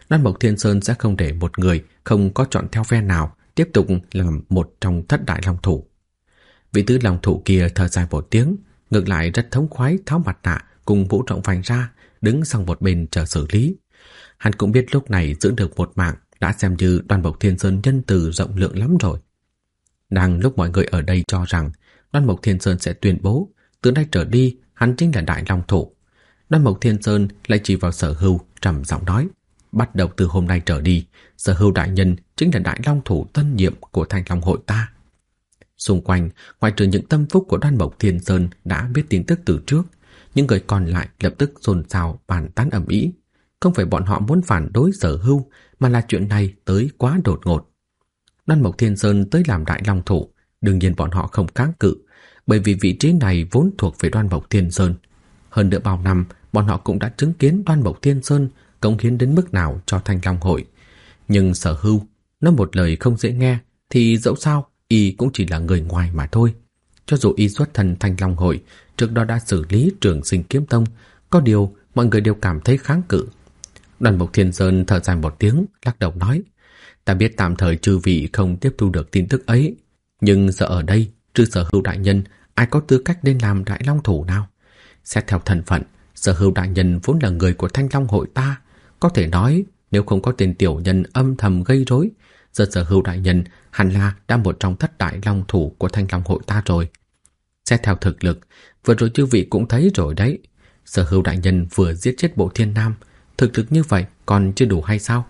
Đoan Mộc Thiên Sơn sẽ không để một người không có chọn theo phe nào tiếp tục làm một trong thất đại long thủ. Vị tứ long thủ kia thở dài một tiếng, ngược lại rất thống khoái tháo mặt nạ cùng vũ trọng vành ra, đứng sang một bên chờ xử lý. Hắn cũng biết lúc này giữ được một mạng đã xem như Đoan Mộc Thiên Sơn nhân từ rộng lượng lắm rồi. Đang lúc mọi người ở đây cho rằng Đoan Mộc Thiên Sơn sẽ tuyên bố từ nay trở đi hắn chính là đại long thủ, Đoan Mộc Thiên Sơn lại chỉ vào Sở Hưu trầm giọng nói: bắt đầu từ hôm nay trở đi, Sở Hưu đại nhân chính là đại long thủ tân nhiệm của Thanh Long hội ta. Xung quanh, ngoài trừ những tâm phúc của Đoan Mộc Thiên Sơn đã biết tin tức từ trước, những người còn lại lập tức xôn xao bàn tán ầm ĩ. Không phải bọn họ muốn phản đối Sở Hưu, mà là chuyện này tới quá đột ngột. Đoan Mộc Thiên Sơn tới làm đại long thủ, đương nhiên bọn họ không kháng cự, bởi vì vị trí này vốn thuộc về Đoan Mộc Thiên Sơn. Hơn nữa bao năm, bọn họ cũng đã chứng kiến Đoan Mộc Thiên Sơn cống hiến đến mức nào cho Thanh Long hội. Nhưng Sở Hưu nói một lời không dễ nghe thì dẫu sao y cũng chỉ là người ngoài mà thôi. Cho dù y xuất thân Thanh Long hội, trước đó đã xử lý Trường Sinh Kiếm Tông, có điều mọi người đều cảm thấy kháng cự. Đoan Mộc Thiên Sơn thở dài một tiếng, lắc đầu nói: ta biết tạm thời chư vị không tiếp thu được tin tức ấy, nhưng giờ ở đây trừ Sở Hưu đại nhân, ai có tư cách lên làm đại long thủ nào? Xét theo thân phận, Sở Hưu đại nhân vốn là người của Thanh Long hội ta, có thể nói nếu không có tên tiểu nhân âm thầm gây rối, giờ Sở Hưu đại nhân hẳn là đã một trong thất đại long thủ của Thanh Long hội ta rồi. Xét theo thực lực, vừa rồi chư vị cũng thấy rồi đấy, Sở Hưu đại nhân vừa giết chết Bộ Thiên Nam, thực lực như vậy còn chưa đủ hay sao?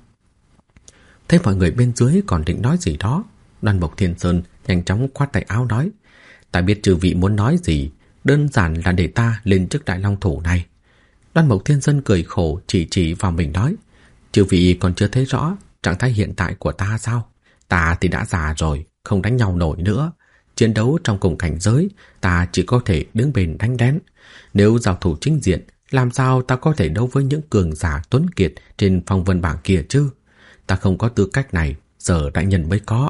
Thấy mọi người bên dưới còn định nói gì đó, Đoan Mộc Thiên Sơn nhanh chóng khoát tay áo nói: ta biết chư vị muốn nói gì, đơn giản là để ta lên chức đại long thủ này. Đoan Mộc Thiên Sơn cười khổ chỉ vào mình nói: chư vị còn chưa thấy rõ trạng thái hiện tại của ta sao? Ta thì đã già rồi, không đánh nhau nổi nữa. Chiến đấu trong cùng cảnh giới, ta chỉ có thể đứng bên đánh đén. Nếu giao thủ chính diện, làm sao ta có thể đấu với những cường giả tuấn kiệt trên phong vân bảng kia chứ? Ta không có tư cách này, giờ đại nhân mới có.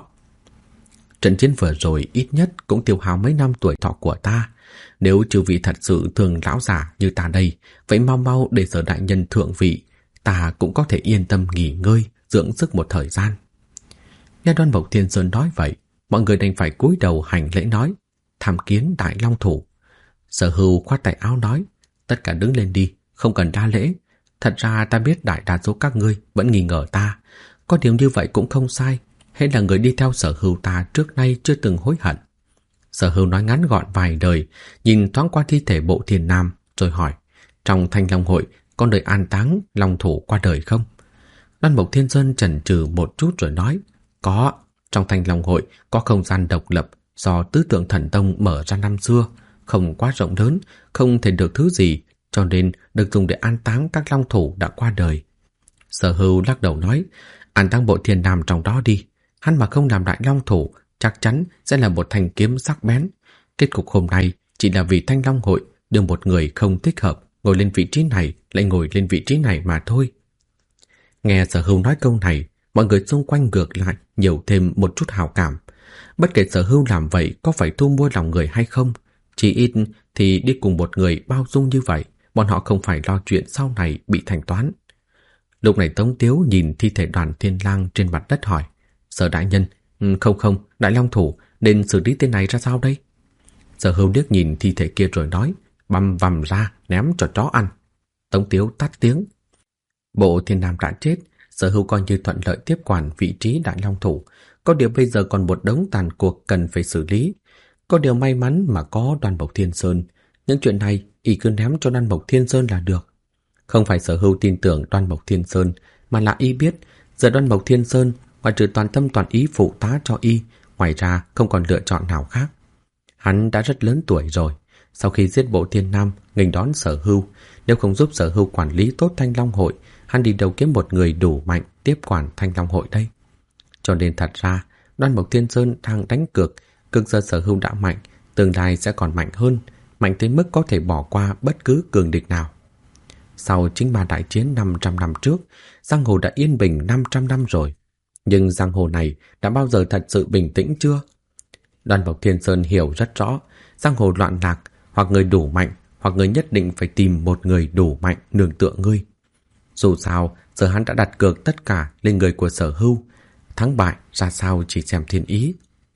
Trận chiến vừa rồi ít nhất cũng tiêu hao mấy năm tuổi thọ của ta. Nếu chư vị thật sự thường lão giả như ta đây, vậy mau mau để Sở đại nhân thượng vị, ta cũng có thể yên tâm nghỉ ngơi, dưỡng sức một thời gian. Nghe Đoan Mộc Thiên Sơn nói vậy, mọi người đành phải cúi đầu hành lễ nói: tham kiến đại long thủ. Sở Hưu khoát tay áo nói: tất cả đứng lên đi, không cần đa lễ. Thật ra ta biết đại đa số các ngươi vẫn nghi ngờ ta, có điều như vậy cũng không sai. Hay là người đi theo Sở Hưu ta trước nay chưa từng hối hận. Sở Hưu nói ngắn gọn vài lời, nhìn thoáng qua thi thể Bộ Thiên Nam rồi hỏi: trong Thanh Long hội có nơi an táng long thủ qua đời không? Đoan Mộc Thiên Sơn chần chừ một chút rồi nói: có, trong Thanh Long hội có không gian độc lập do Tứ Tượng Thần Tông mở ra năm xưa, không quá rộng lớn, không thể được thứ gì, cho nên được dùng để an táng các long thủ đã qua đời. Sở Hưu lắc đầu nói: an táng Bộ Thiên Nam trong đó đi, hắn mà không làm đại long thủ chắc chắn sẽ là một thanh kiếm sắc bén. Kết cục hôm nay chỉ là vì Thanh Long hội đưa một người không thích hợp ngồi lên vị trí này lại ngồi lên vị trí này mà thôi. Nghe Sở Hưu nói câu này, mọi người xung quanh ngược lại nhiều thêm một chút hảo cảm. Bất kể Sở Hưu làm vậy có phải thu mua lòng người hay không, chỉ ít thì đi cùng một người bao dung như vậy, bọn họ không phải lo chuyện sau này bị thanh toán. Lúc này Tống Tiếu nhìn thi thể Đoàn Thiên Lang trên mặt đất hỏi: Sở đại nhân, không, đại long thủ nên xử lý tên này ra sao đây? Sở Hưu liếc nhìn thi thể kia rồi nói: băm vằm ra ném cho chó ăn. Tống Tiếu tắt tiếng. Bộ Thiên Nam đã chết, Sở Hưu coi như thuận lợi tiếp quản vị trí đại long thủ, có điều bây giờ còn một đống tàn cuộc cần phải xử lý. Có điều may mắn mà có Đoan Mộc Thiên Sơn, những chuyện này y cứ ném cho Đoan Mộc Thiên Sơn là được. Không phải Sở Hưu tin tưởng Đoan Mộc Thiên Sơn, mà là y biết giờ Đoan Mộc Thiên Sơn ngoài trừ toàn tâm toàn ý phụ tá cho y, ngoài ra không còn lựa chọn nào khác. Hắn đã rất lớn tuổi rồi, sau khi giết Bộ Thiên Nam nghênh đón Sở Hưu, nếu không giúp Sở Hưu quản lý tốt Thanh Long hội, hắn đi đâu kiếm một người đủ mạnh tiếp quản Thanh Long hội đây? Cho nên thật ra Đoan Mộc Thiên Sơn đang đánh cược giờ Sở Hưu đã mạnh, tương lai sẽ còn mạnh hơn, mạnh tới mức có thể bỏ qua bất cứ cường địch nào. Sau chính ma đại chiến 500 năm trước, giang hồ đã yên bình 500 năm rồi. Nhưng giang hồ này đã bao giờ thật sự bình tĩnh chưa? Đoan Mộc Thiên Sơn hiểu rất rõ, giang hồ loạn lạc, hoặc người đủ mạnh, hoặc người nhất định phải tìm một người đủ mạnh nương tựa ngươi. Dù sao, Giờ hắn đã đặt cược tất cả lên người của Sở Hưu. Thắng bại ra sao chỉ xem thiên ý.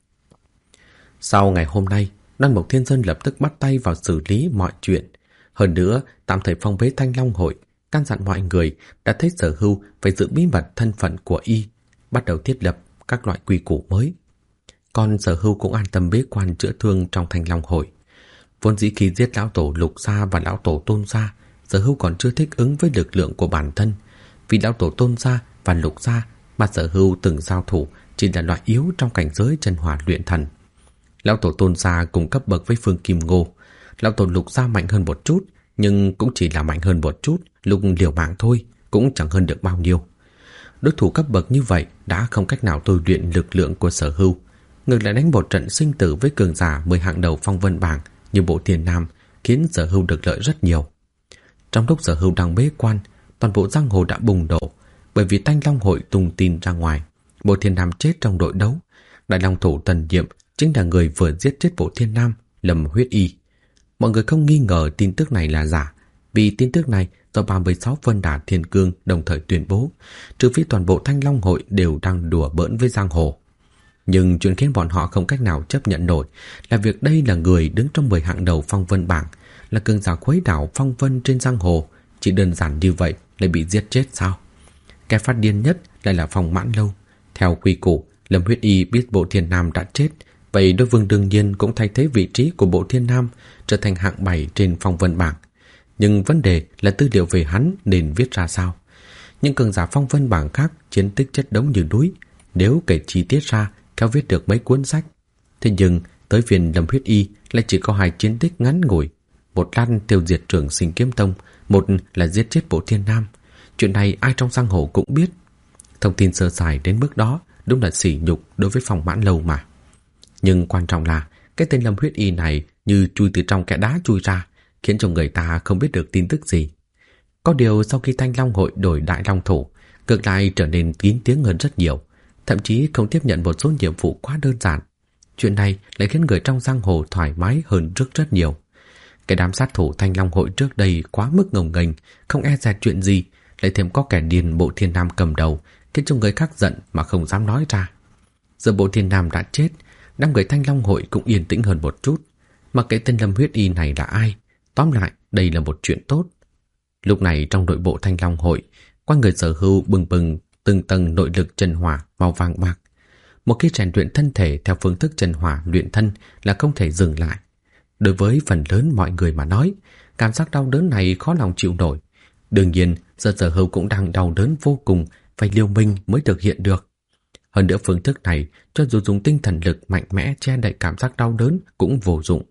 Sau ngày hôm nay, Đoan Mộc Thiên Sơn lập tức bắt tay vào xử lý mọi chuyện. Hơn nữa, tạm thời phong bế Thanh Long Hội, căn dặn mọi người đã thấy Sở Hưu phải giữ bí mật thân phận của y, bắt đầu thiết lập các loại quy củ mới. Còn Sở Hưu cũng an tâm bế quan chữa thương trong Thanh Long Hội. Vốn dĩ khi giết lão tổ Lục Gia và lão tổ Tôn Gia, Sở Hưu còn chưa thích ứng với lực lượng của bản thân. Vì lão tổ Tôn Gia và Lục Gia mà Sở Hưu từng giao thủ chỉ là loại yếu trong cảnh giới chân hỏa luyện thần. Lão tổ Tôn Gia cùng cấp bậc với Phương Kim Ngô. Lão tổ Lục Gia mạnh hơn một chút, nhưng cũng chỉ là mạnh hơn một chút, lúc liều mạng thôi, cũng chẳng hơn được bao nhiêu. Đối thủ cấp bậc như vậy đã không cách nào tôi luyện lực lượng của Sở Hưu. Ngược lại đánh một trận sinh tử với cường giả 10 hạng đầu phong vân bảng như Bộ Thiên Nam, khiến Sở Hưu được lợi rất nhiều. Trong lúc Sở Hưu đang bế quan, toàn bộ giang hồ đã bùng nổ, bởi vì Thanh Long Hội tung tin ra ngoài Bộ Thiên Nam chết trong đội đấu. Đại long thủ Tần Diệm chính là người vừa giết chết Bộ Thiên Nam, Lâm Huyết Y. Mọi người không nghi ngờ tin tức này là giả, vì tin tức này do 36 Vân Đà Thiên Cương đồng thời tuyên bố, trừ phi toàn bộ Thanh Long Hội đều đang đùa bỡn với giang hồ. Nhưng chuyện khiến bọn họ không cách nào chấp nhận nổi là việc đây là người đứng trong 10 hạng đầu phong vân bảng, là cường giả khuấy đảo phong vân trên giang hồ, chỉ đơn giản như vậy lại bị giết chết sao? Kẻ phát điên nhất lại là Phong Mãn Lâu. Theo quy củ, Lâm Huyết Y biết Bộ Thiên Nam đã chết, vậy Đối Vương đương nhiên cũng thay thế vị trí của Bộ Thiên Nam trở thành hạng 7 trên phong vân bảng. Nhưng vấn đề là tư liệu về hắn nên viết ra sao? Những cường giả phong vân bảng khác chiến tích chất đống như núi, nếu kể chi tiết ra kéo viết được mấy cuốn sách. Thế nhưng tới phiên Lâm Huyết Y lại chỉ có 2 chiến tích ngắn ngủi, một là tiêu diệt Trường Sinh Kiếm Tông, một là giết chết Bộ Thiên Nam. Chuyện này ai trong giang hồ cũng biết. Thông tin sơ sài đến mức đó đúng là sỉ nhục đối với Phong Mãn Lâu mà. Nhưng quan trọng là cái tên Lâm Huyết Y này như chui từ trong kẽ đá chui ra, khiến cho người ta không biết được tin tức gì. Có điều sau khi Thanh Long Hội đổi đại long thủ, ngược lại trở nên kín tiếng hơn rất nhiều, thậm chí không tiếp nhận một số nhiệm vụ quá đơn giản. Chuyện này lại khiến người trong giang hồ thoải mái hơn rất rất nhiều. Cái đám sát thủ Thanh Long Hội trước đây quá mức ngông nghênh, không e dè chuyện gì, lại thêm có kẻ điên Bộ Thiên Nam cầm đầu, khiến cho người khác giận mà không dám nói ra. Giờ Bộ Thiên Nam đã chết, đám người Thanh Long Hội cũng yên tĩnh hơn một chút. Mà cái tên Lâm Huyết Y này là ai? Tóm lại, đây là một chuyện tốt. Lúc này trong nội bộ Thanh Long Hội, quanh người Sở Hưu bừng bừng từng tầng nội lực chân hỏa màu vàng bạc. Một khi rèn luyện thân thể theo phương thức chân hỏa luyện thân là không thể dừng lại. Đối với phần lớn mọi người mà nói, cảm giác đau đớn này khó lòng chịu nổi. Đương nhiên, giờ Sở Hưu cũng đang đau đớn vô cùng, phải liều mình mới thực hiện được. Hơn nữa phương thức này, cho dù dùng tinh thần lực mạnh mẽ che đậy cảm giác đau đớn cũng vô dụng.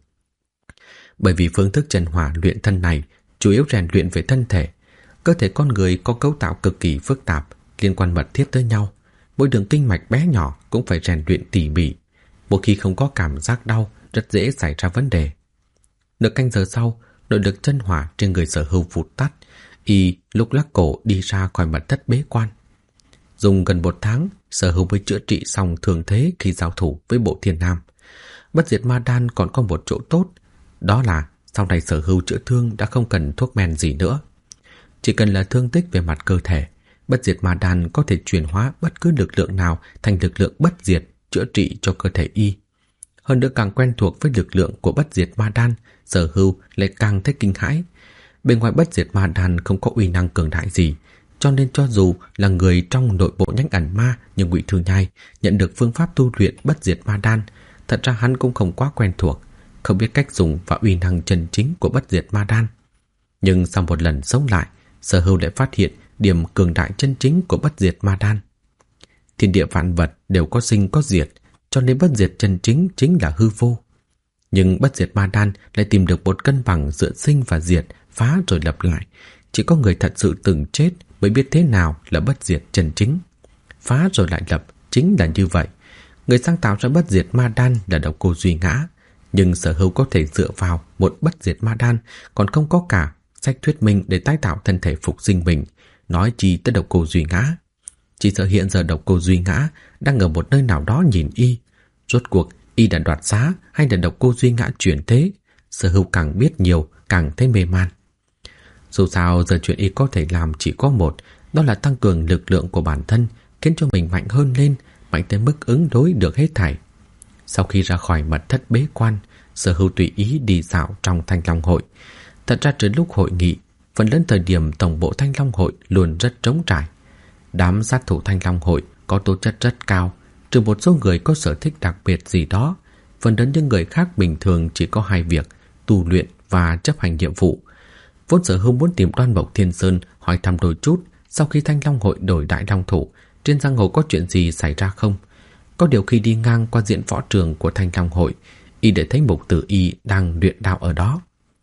Bởi vì phương thức chân hỏa luyện thân này chủ yếu rèn luyện về thân thể. Cơ thể con người có cấu tạo cực kỳ phức tạp, liên quan mật thiết tới nhau. Mỗi đường kinh mạch bé nhỏ cũng phải rèn luyện tỉ mỉ. Một khi không có cảm giác đau, rất dễ xảy ra vấn đề. Nửa canh giờ sau, nội lực chân hỏa trên người Sở Hưu vụt tắt. Y lúc lắc cổ đi ra khỏi mật thất bế quan. Dùng gần 1 tháng, Sở Hưu mới chữa trị xong thương thế khi giao thủ với Bộ Thiên Nam. Bất diệt ma đan còn có một chỗ tốt, đó là sau này Sở Hưu chữa thương đã không cần thuốc men gì nữa. Chỉ cần là thương tích về mặt cơ thể, bất diệt ma đan có thể chuyển hóa bất cứ lực lượng nào thành lực lượng bất diệt, chữa trị cho cơ thể y. Hơn nữa càng quen thuộc với lực lượng của bất diệt ma đan, Sở Hưu lại càng thấy kinh hãi. Bên ngoài bất diệt ma đan không có uy năng cường đại gì, cho nên cho dù là người trong nội bộ nhánh ẩn ma như Ngụy Thư Nhai nhận được phương pháp tu luyện bất diệt ma đan, thật ra hắn cũng không quá quen thuộc, không biết cách dùng và uy năng chân chính của bất diệt ma đan. Nhưng sau một lần sống lại, Sở Hưu lại phát hiện điểm cường đại chân chính của bất diệt ma đan. Thiên địa vạn vật đều có sinh có diệt, cho nên bất diệt chân chính chính là hư vô. Nhưng bất diệt ma đan lại tìm được một cân bằng giữa sinh và diệt, phá rồi lập lại. Chỉ có người thật sự từng chết mới biết thế nào là bất diệt chân chính. Phá rồi lại lập chính là như vậy. Người sáng tạo ra bất diệt ma đan là Độc Cô Duy Ngã, nhưng Sở Hưu có thể dựa vào một bất diệt ma đan còn không có cả sách thuyết minh để tái tạo thân thể phục sinh mình, nói chi tới Độc Cô Duy Ngã. Chỉ sợ hiện giờ Độc Cô Duy Ngã đang ở một nơi nào đó nhìn y. Rốt cuộc y đã đoạt xá hay là Độc Cô Duy Ngã chuyển thế? Sở Hưu càng biết nhiều càng thấy mê man. Dù sao giờ chuyện y có thể làm chỉ có một, đó là tăng cường lực lượng của bản thân, khiến cho mình mạnh hơn lên, mạnh tới mức ứng đối được hết thảy. Sau khi ra khỏi mật thất bế quan, Sở Hưu tùy ý đi dạo trong Thanh Long Hội. Thật ra từ lúc hội nghị, phần lớn thời điểm tổng bộ Thanh Long Hội luôn rất trống trải. Đám sát thủ Thanh Long Hội có tố chất rất cao, trừ một số người có sở thích đặc biệt gì đó. Phần lớn những người khác bình thường chỉ có hai việc: tu luyện và chấp hành nhiệm vụ. Vốn Sở Hưu muốn tìm Đoan Mộc Thiên Sơn hỏi thăm đôi chút, sau khi Thanh Long Hội đổi đại long thủ, trên giang hồ có chuyện gì xảy ra không. Có điều khi đi ngang qua diễn võ trường của Thanh Long Hội, y để thấy Mục Tử Y đang luyện đao ở đó.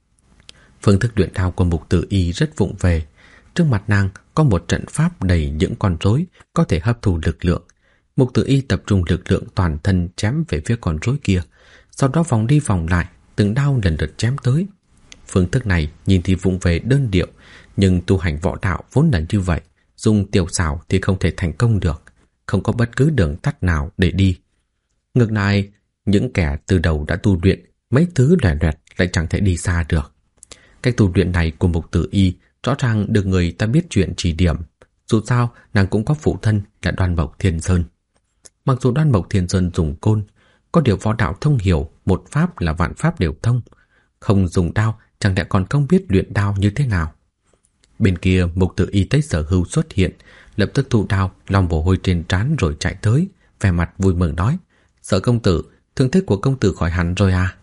Phương thức luyện đao của Mục Tử Y rất vụng về. Trước mặt nàng có một trận pháp đầy những con rối có thể hấp thụ lực lượng. Mục Tử Y tập trung lực lượng toàn thân chém về phía con rối kia, sau đó vòng đi vòng lại, từng đao lần lượt chém tới. Phương thức này nhìn thì vụng về đơn điệu, nhưng tu hành võ đạo vốn là như vậy, dùng tiểu xảo thì không thể thành công được, không có bất cứ đường tắt nào để đi. Ngược lại, những kẻ từ đầu đã tu luyện mấy thứ lòe loẹt lại chẳng thể đi xa được. Cách tu luyện này của Mục Tử Y rõ ràng được người ta biết chuyện chỉ điểm. Dù sao, nàng cũng có phụ thân là Đoan Mộc Thiên Sơn. Mặc dù Đoan Mộc Thiên Sơn dùng côn, có điều võ đạo thông hiểu, một pháp là vạn pháp đều thông. Không dùng đao, chẳng lẽ còn không biết luyện đao như thế nào? Bên kia, Mục Tử Y thấy Sở Hưu xuất hiện, lập tức thu đao, lau mồ hôi trên trán rồi chạy tới, vẻ mặt vui mừng nói: Sở công tử, thương thế của công tử khỏi hẳn rồi à?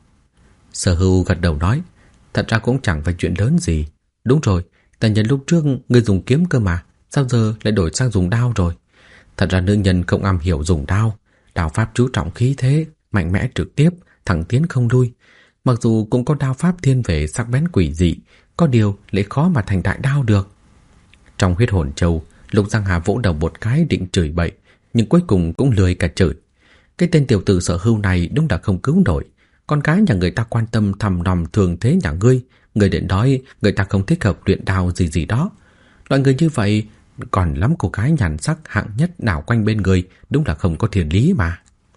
Sở Hưu gật đầu nói: Thật ra cũng chẳng phải chuyện lớn gì. Đúng rồi, ta nhớ lúc trước ngươi dùng kiếm cơ mà, sao giờ lại đổi sang dùng đao rồi? Thật ra nữ nhân không am hiểu dùng đao. Đao pháp chú trọng khí thế, mạnh mẽ trực tiếp, thẳng tiến không lui. Mặc dù cũng có đao pháp thiên về sắc bén quỷ dị, có điều lại khó mà thành đại đao được. Trong Huyết Hồn Châu, Lục Giang Hà vỗ đầu một cái định chửi bậy, nhưng cuối cùng cũng lười cả chửi. Cái tên tiểu tử Sở Hưu này đúng là không cứu nổi. Con gái nhà người ta quan tâm thăm nom thường thế nhà ngươi, người định nói người ta không thích hợp luyện đao gì gì đó. Loại người như vậy còn lắm cô gái nhàn sắc hạng nhất đảo quanh bên người, đúng là không có thiên lý mà.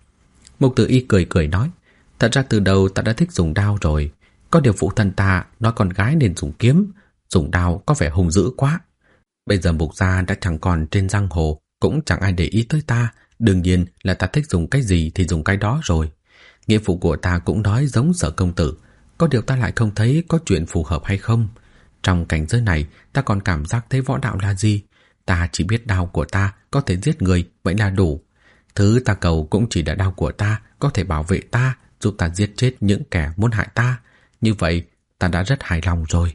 Mục Tử Y cười cười nói: Thật ra từ đầu ta đã thích dùng đao rồi, có điều phụ thân ta nói con gái nên dùng kiếm, dùng đao có vẻ hung dữ quá. Bây giờ Mục gia đã chẳng còn trên giang hồ, cũng chẳng ai để ý tới ta, đương nhiên là ta thích dùng cái gì thì dùng cái đó rồi. Nghĩa phụ của ta cũng nói giống Sở công tử, có điều ta lại không thấy có chuyện phù hợp hay không. Trong cảnh giới này, ta còn cảm giác thấy võ đạo là gì? Ta chỉ biết đao của ta có thể giết người, vậy là đủ. Thứ ta cầu cũng chỉ là đao của ta có thể bảo vệ ta, giúp ta giết chết những kẻ muốn hại ta. Như vậy, ta đã rất hài lòng rồi.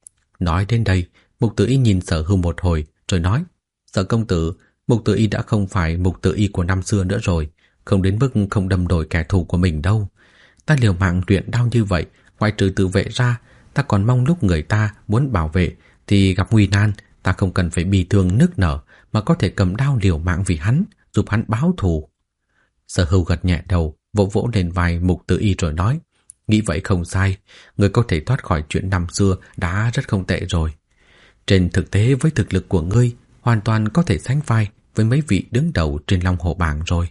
Nói đến đây, Mục Tử Y nhìn Sở Hưu một hồi, rồi nói: Sở công tử, Mục Tử Y đã không phải Mục Tử Y của năm xưa nữa rồi, không đến mức không đâm đổi kẻ thù của mình đâu. Ta liều mạng luyện đao như vậy, ngoại trừ tự vệ ra, ta còn mong lúc người ta muốn bảo vệ thì gặp nguy nan, ta không cần phải bi thương nức nở, mà có thể cầm đao liều mạng vì hắn, giúp hắn báo thù. Sở Hưu gật nhẹ đầu, vỗ vỗ lên vai Mục Tử Y rồi nói: Nghĩ vậy không sai, người có thể thoát khỏi chuyện năm xưa đã rất không tệ rồi. Trên thực tế với thực lực của ngươi, hoàn toàn có thể sánh vai với mấy vị đứng đầu trên Long Hồ bảng rồi.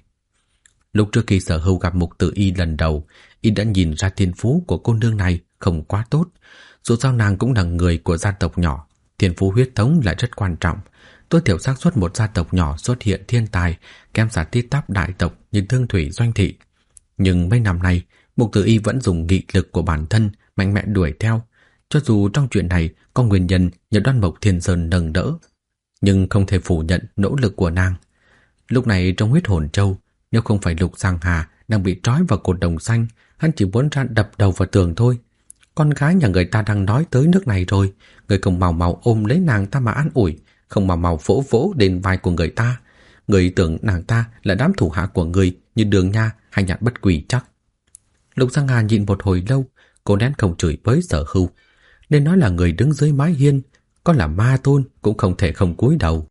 Lúc trước khi Sở Hưu gặp Mục Tử Y lần đầu, y đã nhìn ra thiên phú của cô nương này không quá tốt. Dù sao nàng cũng là người của gia tộc nhỏ, thiên phú huyết thống lại rất quan trọng. Tối thiểu xác suất một gia tộc nhỏ xuất hiện thiên tài kém xa tít tắp đại tộc như Thương Thủy Doanh Thị. Nhưng mấy năm nay, Mục Tử Y vẫn dùng nghị lực của bản thân mạnh mẽ đuổi theo. Cho dù trong chuyện này có nguyên nhân nhờ Đoan Mộc Thiên Sơn nâng đỡ, nhưng không thể phủ nhận nỗ lực của nàng. Lúc này trong Huyết Hồn Châu, nếu không phải Lục Giang Hà đang bị trói vào cột đồng xanh, hắn chỉ muốn ra đập đầu vào tường thôi. Con gái nhà người ta đang nói tới nước này rồi, người không màu màu ôm lấy nàng ta mà an ủi, không màu màu vỗ vỗ đến vai của người ta. Người tưởng nàng ta là đám thủ hạ của người như Đường Nha hay Nhạn Bất Quỷ chắc. Lục Giang Hà nhìn một hồi lâu, cô nén không chửi bới Sở Hưu. Nên nói là người đứng dưới mái hiên, có là ma tôn cũng không thể không cúi đầu.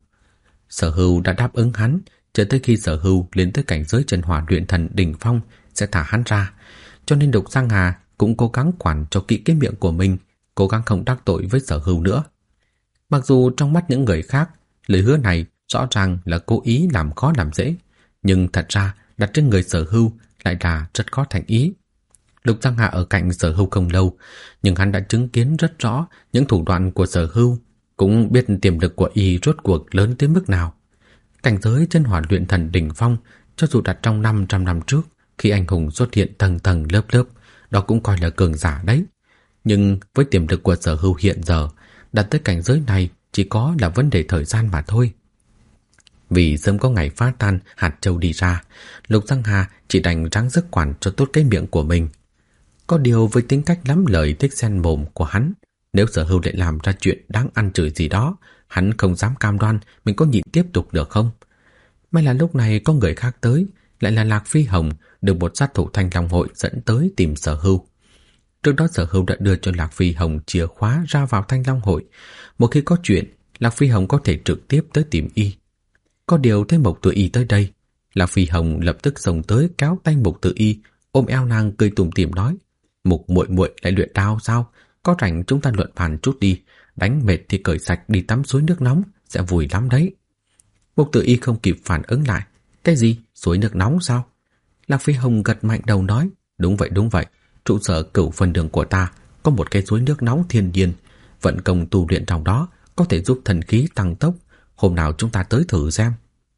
Sở Hưu đã đáp ứng hắn, chờ tới khi Sở Hưu lên tới cảnh giới chân hỏa luyện thần đỉnh phong sẽ thả hắn ra. Cho nên Lục Giang Hà cũng cố gắng quản cho kỹ cái miệng của mình, cố gắng không đắc tội với Sở Hưu nữa. Mặc dù trong mắt những người khác, lời hứa này rõ ràng là cố ý làm khó làm dễ, nhưng thật ra đặt trên người Sở Hưu lại là rất khó thành ý. Lục Giang Hà ở cạnh Sở Hưu không lâu, nhưng hắn đã chứng kiến rất rõ những thủ đoạn của Sở Hưu. cũng biết tiềm lực của y rốt cuộc lớn tới mức nào. Cảnh giới chân hỏa luyện thần đỉnh phong, cho dù đặt trong 500 năm trước, khi anh hùng xuất hiện tầng tầng lớp lớp, đó cũng coi là cường giả đấy. Nhưng với tiềm lực của Sở Hưu hiện giờ, đặt tới cảnh giới này chỉ có là vấn đề thời gian mà thôi. Vì sớm có ngày phá tan hạt châu đi ra, Lục Giang Hà chỉ đành ráng sức quản cho tốt cái miệng của mình. Có điều với tính cách lắm lời thích xen mồm của hắn, nếu Sở Hưu lại làm ra chuyện đáng ăn chửi gì đó, hắn không dám cam đoan mình có nhịn tiếp tục được không. May là lúc này có người khác tới, lại là Lạc Phi Hồng, được một sát thủ Thanh Long Hội dẫn tới tìm Sở Hưu. Trước đó Sở Hưu đã đưa cho Lạc Phi Hồng chìa khóa ra vào Thanh Long Hội. Một khi có chuyện, Lạc Phi Hồng có thể trực tiếp tới tìm y. Có điều thấy Mộc Tử Y tới đây, Lạc Phi Hồng lập tức xông tới kéo tay Mộc Tử Y, ôm eo nàng cười tủm tỉm nói: "Mục muội muội lại luyện đao sao? Có rảnh chúng ta luận bàn chút đi, đánh mệt thì cởi sạch đi tắm suối nước nóng, sẽ vui lắm đấy." Mộc Tử Y không kịp phản ứng lại: "Cái gì? Suối nước nóng sao?" Lạc Phi Hồng gật mạnh đầu nói: đúng vậy, trụ sở Cửu Vân Đường của ta có một cái suối nước nóng thiên nhiên, vận công tu luyện trong đó có thể giúp thần khí tăng tốc, hôm nào chúng ta tới thử xem."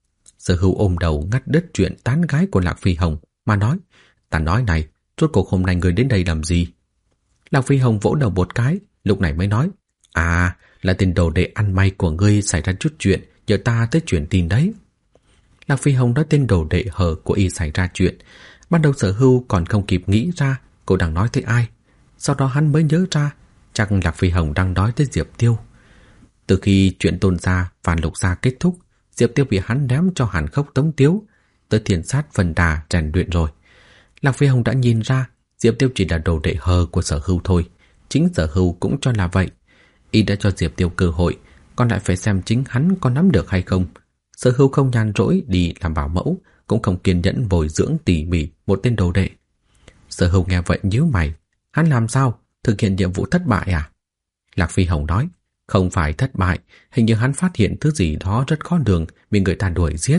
Sở Hưu ôm đầu ngắt đứt chuyện tán gái của Lạc Phi Hồng mà nói: "Ta nói này, rốt cuộc hôm nay người đến đây làm gì?" Lạc Phi Hồng vỗ đầu một cái, lúc này mới nói: "À, là tên đồ đệ ăn may của ngươi xảy ra chút chuyện, nhờ ta tới truyền tin đấy." Lạc Phi Hồng nói tên đồ đệ hờ của y xảy ra chuyện. Ban đầu Sở Hưu còn không kịp nghĩ ra cô đang nói tới ai. Sau đó hắn mới nhớ ra chắc Lạc Phi Hồng đang nói tới Diệp Tiêu. Từ khi chuyện Tôn gia và Lục gia kết thúc, Diệp Tiêu bị hắn ném cho Hàn Khốc Tống Tiếu tới Thiên Sát Vân Đà rèn luyện rồi. Lạc Phi Hồng đã nhìn ra Diệp Tiêu chỉ là đồ đệ hờ của Sở Hưu thôi. Chính Sở Hưu cũng cho là vậy. Y đã cho Diệp Tiêu cơ hội, còn lại phải xem chính hắn có nắm được hay không. Sở Hưu không nhàn rỗi đi làm bảo mẫu, cũng không kiên nhẫn bồi dưỡng tỉ mỉ một tên đồ đệ. Sở Hưu nghe vậy nhíu mày: "Hắn làm sao? Thực hiện nhiệm vụ thất bại à?" Lạc Phi Hồng nói: "Không phải thất bại, hình như hắn phát hiện thứ gì đó rất khó lường, bị người ta đuổi giết."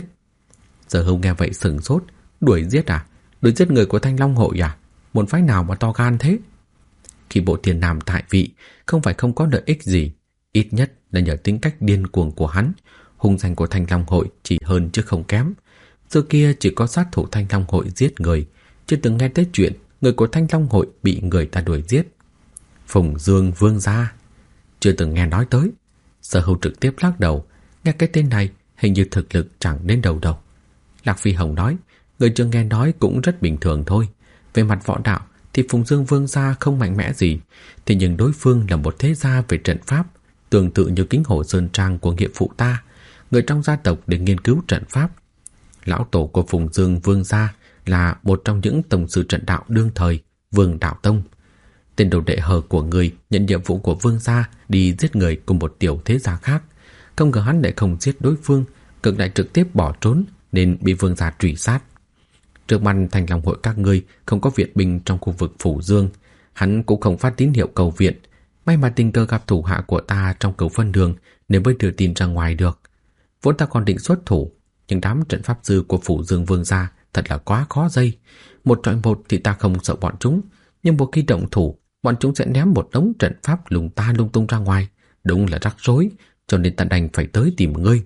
Sở Hưu nghe vậy sửng sốt: "Đuổi giết à? Đuổi giết người của Thanh Long Hội à? Môn phái nào mà to gan thế?" Khi Bộ Thiên Nam tại vị, không phải không có lợi ích gì, ít nhất là nhờ tính cách điên cuồng của hắn. Hung danh của Thanh Long Hội chỉ hơn chứ không kém. Xưa kia chỉ có sát thủ Thanh Long Hội giết người, chưa từng nghe tới chuyện người của Thanh Long Hội bị người ta đuổi giết. Phùng Dương Vương gia chưa từng nghe nói tới. Sở Hưu trực tiếp lắc đầu: "Nghe cái tên này hình như thực lực chẳng đến đầu đâu." Lạc Phi Hồng nói: "Người chưa nghe nói cũng rất bình thường thôi. Về mặt võ đạo thì Phùng Dương Vương gia không mạnh mẽ gì, thế nhưng đối phương là một thế gia về trận pháp, tương tự như Kính Hổ Sơn Trang của nghĩa phụ ta, người trong gia tộc để nghiên cứu trận pháp. Lão tổ của Phùng Dương Vương gia là một trong những tổng sư trận đạo đương thời, Vương Đạo Tông. Tên đồ đệ hờ của người nhận nhiệm vụ của Vương gia đi giết người cùng một tiểu thế gia khác, không ngờ hắn lại không giết đối phương, ngược lại trực tiếp bỏ trốn nên bị Vương gia truy sát. Trước mặt Thanh Long Hội các ngươi không có viện binh trong khu vực Phủ Dương, hắn cũng không phát tín hiệu cầu viện. May mà tình cờ gặp thủ hạ của ta trong Cửu Vân Đường nên mới đưa tin ra ngoài được. Vốn ta còn định xuất thủ, nhưng đám trận pháp sư của Phủ Dương Vương gia thật là quá khó dây. Một chọi một thì ta không sợ bọn chúng, nhưng một khi động thủ, bọn chúng sẽ ném một đống trận pháp lung ta lung tung ra ngoài, đúng là rắc rối, cho nên ta đành phải tới tìm ngươi."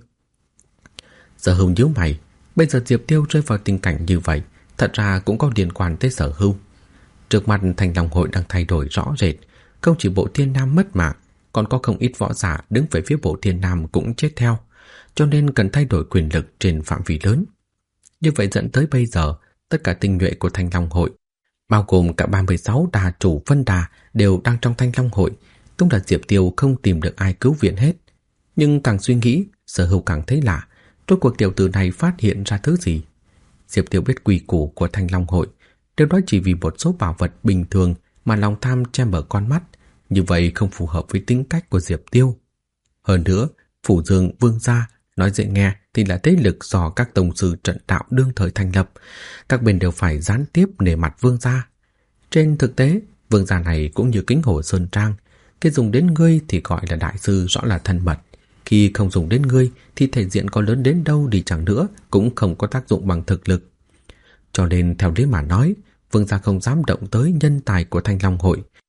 Sở Hưu nhíu mày, bây giờ Diệp Tiêu rơi vào tình cảnh như vậy, thật ra cũng có liên quan tới Sở Hưu. Trước mặt Thanh Long Hội đang thay đổi rõ rệt, không chỉ Bộ Thiên Nam mất mạng, còn có không ít võ giả đứng về phía Bộ Thiên Nam cũng chết theo, cho nên cần thay đổi quyền lực trên phạm vi lớn. Như vậy dẫn tới bây giờ, tất cả tinh nhuệ của Thanh Long Hội, bao gồm cả 36 đà chủ Vân Đà đều đang trong Thanh Long Hội, tung là Diệp Tiêu không tìm được ai cứu viện hết. Nhưng càng suy nghĩ, Sở Hưu càng thấy lạ, rốt cuộc tiểu tử này phát hiện ra thứ gì. Diệp Tiêu biết quy củ của Thanh Long Hội, điều đó chỉ vì một số bảo vật bình thường mà lòng tham che mở con mắt, như vậy không phù hợp với tính cách của Diệp Tiêu. Hơn nữa, Phủ Dương Vương gia nói dễ nghe thì là thế lực do các tông sư trận đạo đương thời thành lập, các bên đều phải gián tiếp nể mặt Vương gia. Trên thực tế, Vương gia này cũng như Kính Hổ Sơn Trang, khi dùng đến ngươi thì gọi là đại sư rõ là thân mật, khi không dùng đến ngươi thì thể diện có lớn đến đâu đi chẳng nữa cũng không có tác dụng bằng thực lực. Cho nên theo lý mà nói, Vương gia không dám động tới nhân tài của Thanh Long Hội.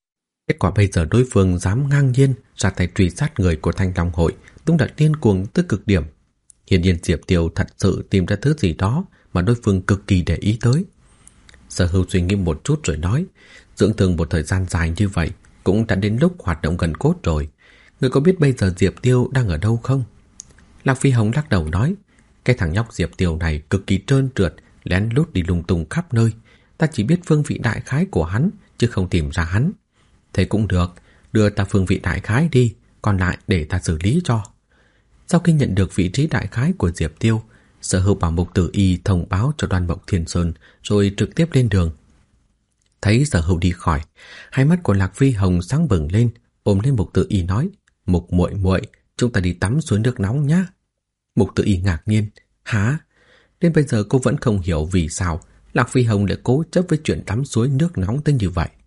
Kết quả bây giờ đối phương dám ngang nhiên ra tay truy sát người của Thanh Long hội, đúng là điên cuồng tới cực điểm. Hiển nhiên Diệp Tiêu thật sự tìm ra thứ gì đó mà đối phương cực kỳ để ý tới. Sở Hưu suy nghĩ một chút rồi nói, dưỡng thương một thời gian dài như vậy cũng đã đến lúc hoạt động gần cốt rồi. Người có biết bây giờ Diệp Tiêu đang ở đâu không? Lạc Phi Hồng lắc đầu nói, cái thằng nhóc Diệp Tiêu này cực kỳ trơn trượt, lén lút đi lung tung khắp nơi. Ta chỉ biết phương vị đại khái của hắn, chứ không tìm ra hắn. Thế cũng được, đưa ta phương vị đại khái đi, còn lại để ta xử lý cho. Sau khi nhận được vị trí đại khái của Diệp Tiêu, Sở Hưu bảo Mục Tử Y thông báo cho Đoan Mộc Thiên Sơn rồi trực tiếp lên đường. Thấy Sở Hưu đi khỏi, hai mắt của Lạc Phi Hồng sáng bừng lên, ôm lên Mục Tử Y nói, Mục muội muội, chúng ta đi tắm suối nước nóng nhé. Mục Tử Y ngạc nhiên, hả? Đến bây giờ cô vẫn không hiểu vì sao Lạc Phi Hồng lại cố chấp với chuyện tắm suối nước nóng tới như vậy.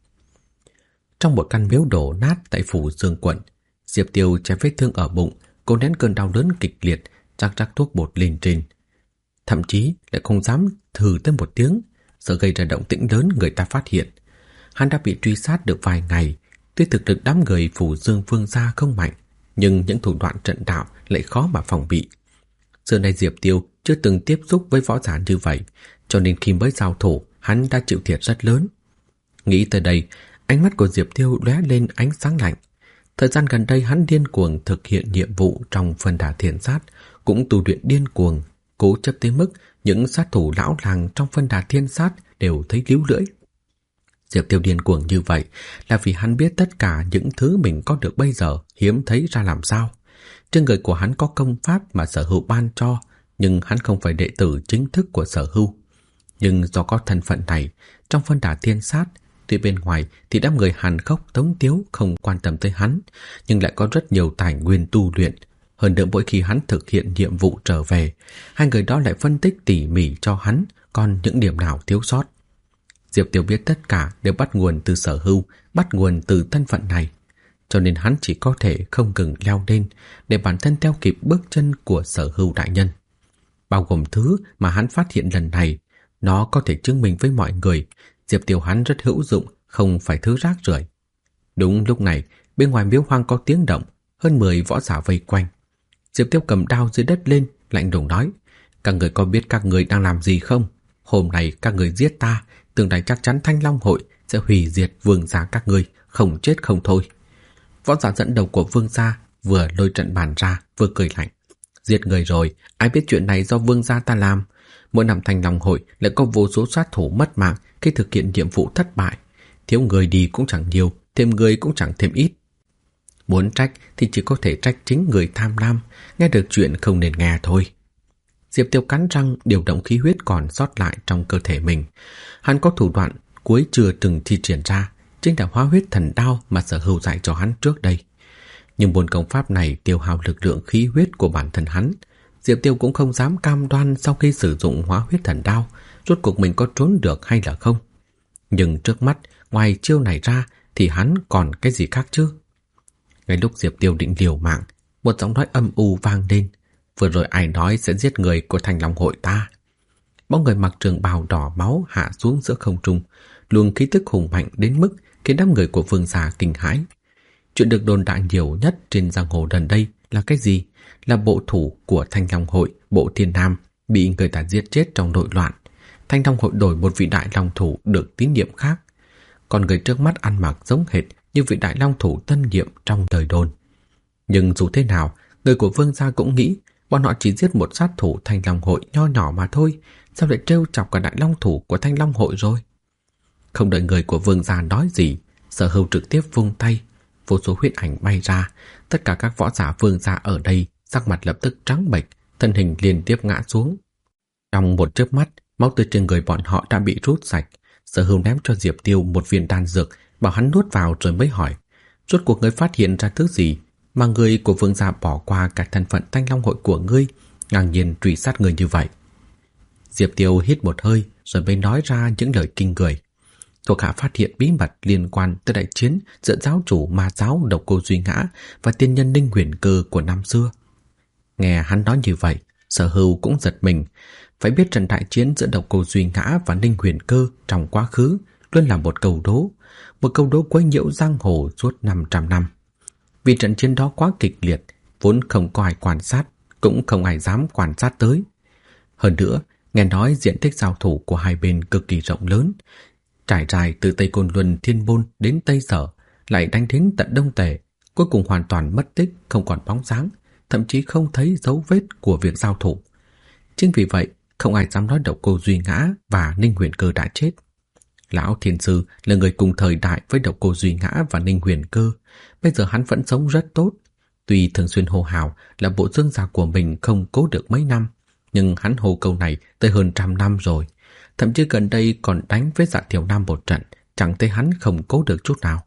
Trong một căn miếu đổ nát tại phủ Dương quận, Diệp Tiêu che vết thương ở bụng, cô nén cơn đau đớn kịch liệt, rắc thuốc bột lên trên. Thậm chí lại không dám thử tới một tiếng, sợ gây ra động tĩnh lớn người ta phát hiện. Hắn đã bị truy sát được vài ngày, tuy thực lực đám người phủ Dương Vương gia không mạnh, nhưng những thủ đoạn trận đạo lại khó mà phòng bị. Xưa nay Diệp Tiêu chưa từng tiếp xúc với võ giả như vậy, cho nên khi mới giao thủ, hắn đã chịu thiệt rất lớn. Nghĩ tới đây, ánh mắt của Diệp Tiêu lóe lên ánh sáng lạnh. Thời gian gần đây hắn điên cuồng thực hiện nhiệm vụ trong Phân Đà Thiên Sát, cũng tu luyện điên cuồng, cố chấp tới mức những sát thủ lão làng trong Phân Đà Thiên Sát đều thấy líu lưỡi. Diệp Tiêu điên cuồng như vậy là vì hắn biết tất cả những thứ mình có được bây giờ hiếm thấy ra làm sao. Trên người của hắn có công pháp mà Sở Hưu ban cho, nhưng hắn không phải đệ tử chính thức của Sở Hưu. Nhưng do có thân phận này, trong Phân Đà Thiên Sát, tuy bên ngoài thì đám người hàn khốc tống tiếu không quan tâm tới hắn, nhưng lại có rất nhiều tài nguyên tu luyện. Hơn nữa mỗi khi hắn thực hiện nhiệm vụ trở về, hai người đó lại phân tích tỉ mỉ cho hắn còn những điểm nào thiếu sót. Diệp Tiêu biết tất cả đều bắt nguồn từ Sở Hưu, bắt nguồn từ thân phận này, cho nên hắn chỉ có thể không ngừng leo lên để bản thân theo kịp bước chân của Sở Hưu đại nhân. Bao gồm thứ mà hắn phát hiện lần này, nó có thể chứng minh với mọi người Diệp Tiêu hắn rất hữu dụng, không phải thứ rác rưởi. Đúng lúc này, bên ngoài miếu hoang có tiếng động, hơn 10 võ giả vây quanh. Diệp Tiêu cầm đao dưới đất lên, lạnh lùng nói, các người có biết các người đang làm gì không? Hôm nay các người giết ta, tương lai chắc chắn Thanh Long hội sẽ hủy diệt vương gia các ngươi, không chết không thôi. Võ giả dẫn đầu của vương gia vừa lôi trận bàn ra, vừa cười lạnh. Giết người rồi, ai biết chuyện này do vương gia ta làm. Mỗi năm Thanh Long hội lại có vô số sát thủ mất mạng khi thực hiện nhiệm vụ thất bại. Thiếu người đi cũng chẳng nhiều, thêm người cũng chẳng thêm ít. Muốn trách thì chỉ có thể trách chính người tham lam, nghe được chuyện không nên nghe thôi. Diệp Tiêu cắn răng điều động khí huyết còn sót lại trong cơ thể mình. Hắn có thủ đoạn cuối chưa từng thi triển ra, chính là hóa huyết thần đao mà Sở Hưu dạy cho hắn trước đây. Nhưng môn công pháp này tiêu hao lực lượng khí huyết của bản thân hắn. Diệp Tiêu cũng không dám cam đoan sau khi sử dụng hóa huyết thần đao, rốt cuộc mình có trốn được hay là không. Nhưng trước mắt, ngoài chiêu này ra thì hắn còn cái gì khác chứ? Ngay lúc Diệp Tiêu định liều mạng, một giọng nói âm u vang lên. Vừa rồi ai nói sẽ giết người của Thanh Long hội ta? Bóng người mặc trường bào đỏ máu hạ xuống giữa không trung, luồng khí tức hùng mạnh đến mức khiến đám người của vương gia kinh hãi. Chuyện được đồn đại nhiều nhất trên giang hồ gần đây là cái gì? Là bộ thủ của Thanh Long hội, Bộ Thiên Nam, bị người ta giết chết trong nội loạn. Thanh Long hội đổi một vị đại long thủ được tín nhiệm khác. Còn người trước mắt ăn mặc giống hệt như vị đại long thủ tân nhiệm trong thời đồn. Nhưng dù thế nào, người của vương gia cũng nghĩ bọn họ chỉ giết một sát thủ Thanh Long hội nho nhỏ mà thôi, sao lại trêu chọc cả đại long thủ của Thanh Long hội rồi? Không đợi người của vương gia nói gì, Sở Hưu trực tiếp vung tay, vô số huyết ảnh bay ra. Tất cả các võ giả vương gia ở đây sắc mặt lập tức trắng bệch, thân hình liên tiếp ngã xuống. Trong một chớp mắt, máu từ trên người bọn họ đã bị rút sạch. Sở Hưu ném cho Diệp Tiêu một viên đan dược, bảo hắn nuốt vào rồi mới hỏi, rốt cuộc ngươi phát hiện ra thứ gì mà người của vương gia bỏ qua cả thân phận Thanh Long hội của ngươi, ngang nhiên truy sát người như vậy? Diệp Tiêu hít một hơi rồi mới nói ra những lời kinh người. Thuộc hạ phát hiện bí mật liên quan tới đại chiến giữa giáo chủ ma giáo Độc Cô Duy Ngã và tiên nhân Ninh Huyền Cơ của năm xưa. Nghe hắn nói như vậy, Sở Hưu cũng giật mình. Phải biết trận đại chiến giữa Độc Cô Duy Ngã và Ninh Huyền Cơ trong quá khứ luôn là một câu đố quấy nhiễu giang hồ suốt 500 năm. Vì trận chiến đó quá kịch liệt, vốn không có ai quan sát, cũng không ai dám quan sát tới. Hơn nữa, nghe nói diện tích giao thủ của hai bên cực kỳ rộng lớn, trải dài từ Tây Côn Luân Thiên Môn đến Tây Sở, lại đánh đến tận Đông Tề, cuối cùng hoàn toàn mất tích, không còn bóng dáng, thậm chí không thấy dấu vết của việc giao thủ. Chính vì vậy, không ai dám nói Độc Cô Duy Ngã và Ninh Huyền Cơ đã chết. Lão Thiên Sư là người cùng thời đại với Độc Cô Duy Ngã và Ninh Huyền Cơ, bây giờ hắn vẫn sống rất tốt. Tuy thường xuyên hô hào là bộ xương già của mình không cố được mấy năm, nhưng hắn hô câu này tới hơn 100 năm rồi. Thậm chí gần đây còn đánh với Dạ Thiểu Nam một trận, chẳng thấy hắn không cố được chút nào.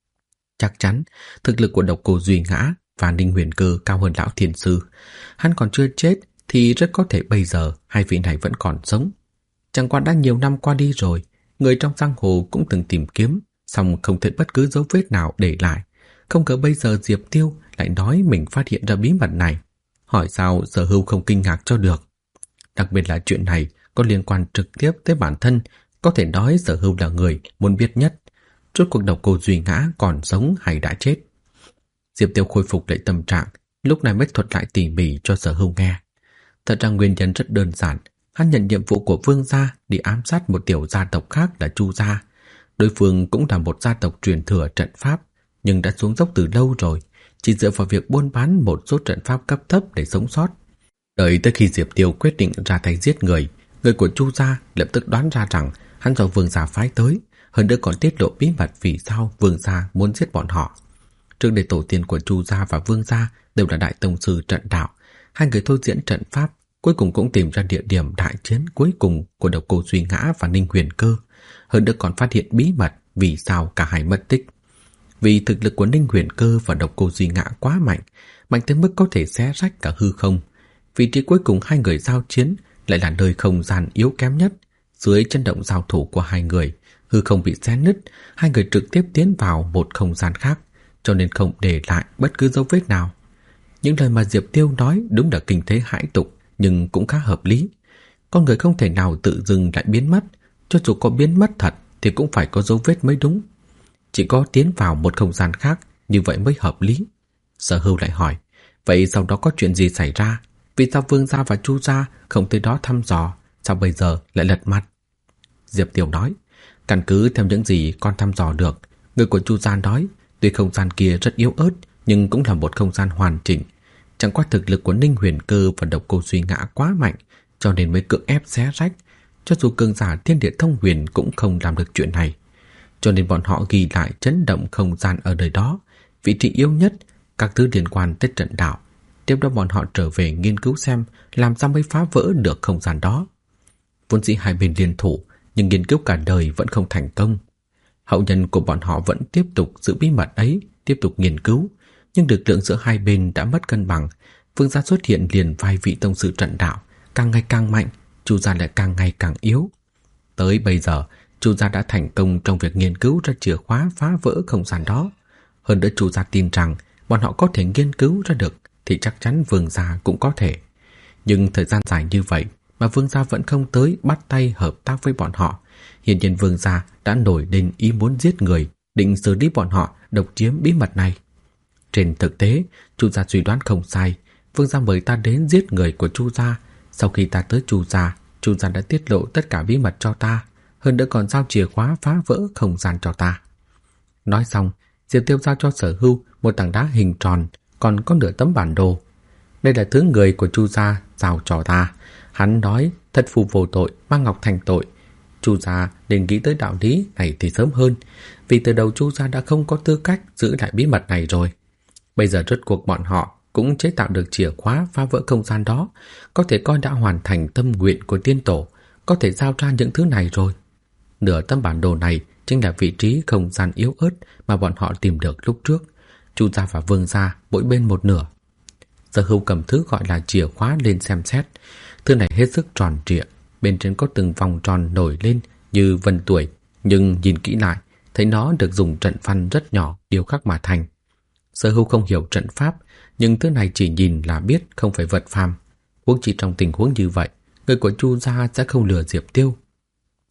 Chắc chắn, thực lực của Độc Cô Duy Ngã và Ninh Huyền Cơ cao hơn Lão Thiên Sư. Hắn còn chưa chết thì rất có thể bây giờ hai vị này vẫn còn sống. Chẳng qua đã nhiều năm qua đi rồi, người trong giang hồ cũng từng tìm kiếm, song không thấy bất cứ dấu vết nào để lại. Không ngờ bây giờ Diệp Tiêu lại nói mình phát hiện ra bí mật này. Hỏi sao Sở Hưu không kinh ngạc cho được. Đặc biệt là chuyện này có liên quan trực tiếp tới bản thân, có thể nói Sở Hưu là người muốn biết nhất. Rốt cuộc Độc Cô Duy Ngã còn sống hay đã chết. Diệp Tiêu khôi phục lại tâm trạng, lúc này mới thuật lại tỉ mỉ cho Sở Hưu nghe. Thật ra nguyên nhân rất đơn giản, hắn nhận nhiệm vụ của Vương gia đi ám sát một tiểu gia tộc khác là Chu gia. Đối phương cũng là một gia tộc truyền thừa trận pháp, nhưng đã xuống dốc từ lâu rồi, chỉ dựa vào việc buôn bán một số trận pháp cấp thấp để sống sót. Đợi tới khi Diệp Tiêu quyết định ra tay giết người, người của Chu gia lập tức đoán ra rằng hắn do Vương gia phái tới, hơn nữa còn tiết lộ bí mật vì sao Vương gia muốn giết bọn họ. Trước đây tổ tiên của Chu gia và Vương gia đều là đại tông sư trận đạo, hai người thôi diễn trận pháp, cuối cùng cũng tìm ra địa điểm đại chiến cuối cùng của Độc Cô Duy Ngã và Ninh Huyền Cơ, hơn nữa còn phát hiện bí mật vì sao cả hai mất tích. Vì thực lực của Ninh Huyền Cơ và Độc Cô Duy Ngã quá mạnh, mạnh tới mức có thể xé rách cả hư không. Vị trí cuối cùng hai người giao chiến lại là nơi không gian yếu kém nhất. Dưới chân động giao thủ của hai người, hư không bị xé nứt, hai người trực tiếp tiến vào một không gian khác, cho nên không để lại bất cứ dấu vết nào. Những lời mà Diệp Tiêu nói đúng là kinh thế hãi tục, nhưng cũng khá hợp lý. Con người không thể nào tự dưng lại biến mất, cho dù có biến mất thật thì cũng phải có dấu vết mới đúng. Chỉ có tiến vào một không gian khác, như vậy mới hợp lý. Sở Hưu lại hỏi, vậy sau đó có chuyện gì xảy ra? Vì sao Vương gia và Chu gia không tới đó thăm dò, sao bây giờ lại lật mặt? Diệp Tiêu nói, căn cứ theo những gì con thăm dò được, người của Chu gia nói, tuy không gian kia rất yếu ớt, nhưng cũng là một không gian hoàn chỉnh. Chẳng qua thực lực của Ninh Huyền Cơ và Độc Cô Duy Ngã quá mạnh, cho nên mới cưỡng ép xé rách. Cho dù cường giả thiên địa thông huyền cũng không làm được chuyện này. Cho nên bọn họ ghi lại chấn động không gian ở nơi đó, vị trí yếu nhất, các thứ liên quan tới trận đạo. Tiếp đó bọn họ trở về nghiên cứu xem làm sao mới phá vỡ được không gian đó. Vốn dĩ hai bên liên thủ, nhưng nghiên cứu cả đời vẫn không thành công. Hậu nhân của bọn họ vẫn tiếp tục giữ bí mật ấy, tiếp tục nghiên cứu, nhưng lực lượng giữa hai bên đã mất cân bằng. Vương gia xuất hiện liền vài vị tông sư trận đạo, càng ngày càng mạnh, Chu gia lại càng ngày càng yếu. Tới bây giờ, Chu gia đã thành công trong việc nghiên cứu ra chìa khóa phá vỡ không gian đó. Hơn nữa Chu gia tin rằng bọn họ có thể nghiên cứu ra được thì chắc chắn Vương gia cũng có thể. Nhưng thời gian dài như vậy mà Vương gia vẫn không tới bắt tay hợp tác với bọn họ. Hiển nhiên Vương gia đã nổi lên ý muốn giết người, định xử lý bọn họ độc chiếm bí mật này. Trên thực tế, Chu gia suy đoán không sai, Vương gia mời ta đến giết người của Chu gia. Sau khi ta tới Chu gia đã tiết lộ tất cả bí mật cho ta, hơn nữa còn giao chìa khóa phá vỡ không gian cho ta. Nói xong, Diệp Tiêu giao cho Sở Hưu một tảng đá hình tròn, còn có nửa tấm bản đồ. Đây là thứ người của Chu gia giao cho ta. Hắn nói thất phu vô tội, mang ngọc thành tội. Chu gia nên nghĩ tới đạo lý này thì sớm hơn, vì từ đầu Chu gia đã không có tư cách giữ lại bí mật này rồi. Bây giờ rốt cuộc bọn họ cũng chế tạo được chìa khóa phá vỡ không gian đó, có thể coi đã hoàn thành tâm nguyện của tiên tổ, có thể giao ra những thứ này rồi. Nửa tấm bản đồ này chính là vị trí không gian yếu ớt mà bọn họ tìm được lúc trước. Chu gia và Vương gia mỗi bên một nửa. Sở Hưu cầm thứ gọi là chìa khóa lên xem xét. Thứ này hết sức tròn trịa, bên trên có từng vòng tròn nổi lên như vân tuổi, nhưng nhìn kỹ lại thấy nó được dùng trận văn rất nhỏ điêu khắc mà thành. Sở Hưu không hiểu trận pháp, nhưng thứ này chỉ nhìn là biết không phải vật phàm. Huống chi trong tình huống như vậy, người của Chu gia sẽ không lừa Diệp Tiêu.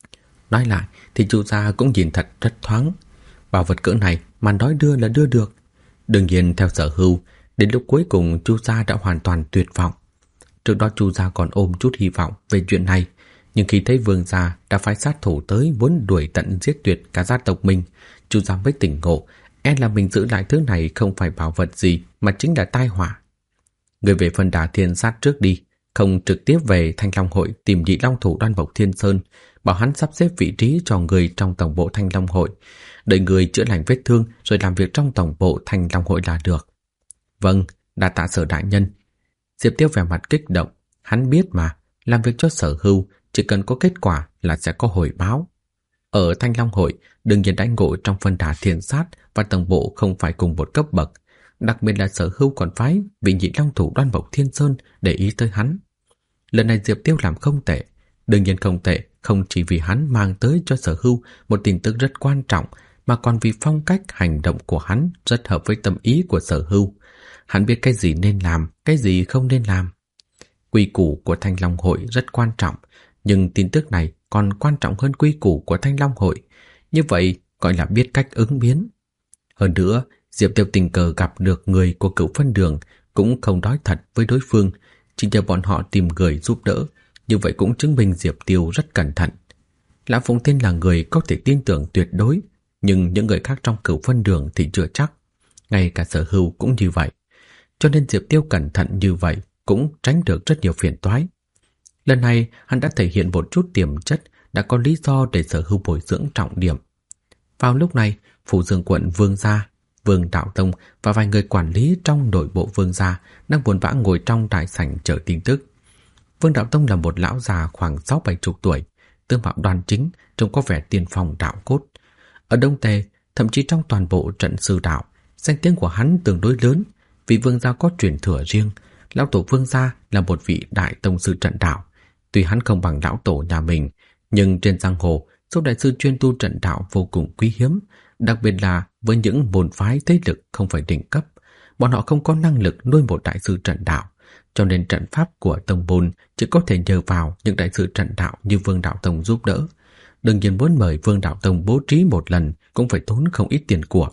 Nói lại thì Chu gia cũng nhìn thật rất thoáng. Bảo vật cỡ này mà nói đưa là đưa được. Đương nhiên theo Sở Hưu, đến lúc cuối cùng Chu gia đã hoàn toàn tuyệt vọng. Trước đó Chu gia còn ôm chút hy vọng về chuyện này, nhưng khi thấy Vương gia đã phái sát thủ tới muốn đuổi tận giết tuyệt cả gia tộc mình, Chu gia mới tỉnh ngộ, là mình giữ lại thứ này không phải bảo vật gì mà chính là tai họa. Người về phần Đả Thiên Sát trước đi, không trực tiếp về Thanh Long Hội tìm Nhị Long thủ Đoan Mộc Thiên Sơn, bảo hắn sắp xếp vị trí cho người trong tổng bộ Thanh Long Hội, đợi người chữa lành vết thương rồi làm việc trong tổng bộ Thanh Long Hội là được. Vâng, đa tạ Sở đại nhân. Diệp Tiêu vẻ mặt kích động, hắn biết mà, làm việc cho Sở Hưu chỉ cần có kết quả là sẽ có hồi báo. Ở Thanh Long Hội, đương nhiên đãi ngộ trong phân Đả Thiên Sát và tổng bộ không phải cùng một cấp bậc, đặc biệt là Sở Hưu còn phái vị Nhị Long thủ Đoan Mộc Thiên Sơn để ý tới hắn. Lần này Diệp Tiêu làm không tệ, đương nhiên không tệ không chỉ vì hắn mang tới cho Sở Hưu một tin tức rất quan trọng, mà còn vì phong cách hành động của hắn rất hợp với tâm ý của Sở Hưu. Hắn biết cái gì nên làm, cái gì không nên làm. Quy củ của Thanh Long Hội rất quan trọng, nhưng tin tức này còn quan trọng hơn quy củ của Thanh Long Hội. Như vậy gọi là biết cách ứng biến. Hơn nữa, Diệp Tiêu tình cờ gặp được người của Cửu Phân Đường, cũng không nói thật với đối phương, chỉ nhờ bọn họ tìm người giúp đỡ. Như vậy cũng chứng minh Diệp Tiêu rất cẩn thận. Lã Phụng Tiên là người có thể tin tưởng tuyệt đối, nhưng những người khác trong Cửu Phân Đường thì chưa chắc. Ngay cả Sở Hưu cũng như vậy. Cho nên Diệp Tiêu cẩn thận như vậy cũng tránh được rất nhiều phiền toái. Lần này hắn đã thể hiện một chút tiềm chất, đã có lý do để Sở Hưu bồi dưỡng trọng điểm. Vào lúc này, Phủ Dương quận Vương gia, Vương Đạo Tông và vài người quản lý trong nội bộ Vương gia đang buồn bã ngồi trong đại sảnh chờ tin tức. Vương Đạo Tông là một lão già khoảng 60-70 tuổi, tướng mạo đoan chính, trông có vẻ tiên phong đạo cốt. Ở Đông Tề, thậm chí trong toàn bộ trận sư đạo, danh tiếng của hắn tương đối lớn, vì Vương gia có truyền thừa riêng. Lão tổ Vương gia là một vị đại tông sư trận đạo. Tuy hắn không bằng lão tổ nhà mình, nhưng trên giang hồ, số đại sư chuyên tu trận đạo vô cùng quý hiếm, đặc biệt là với những môn phái thế lực không phải đỉnh cấp. Bọn họ không có năng lực nuôi một đại sư trận đạo, cho nên trận pháp của tông môn chỉ có thể nhờ vào những đại sư trận đạo như Vương Đạo Tông giúp đỡ. Đương nhiên muốn mời Vương Đạo Tông bố trí một lần cũng phải tốn không ít tiền của.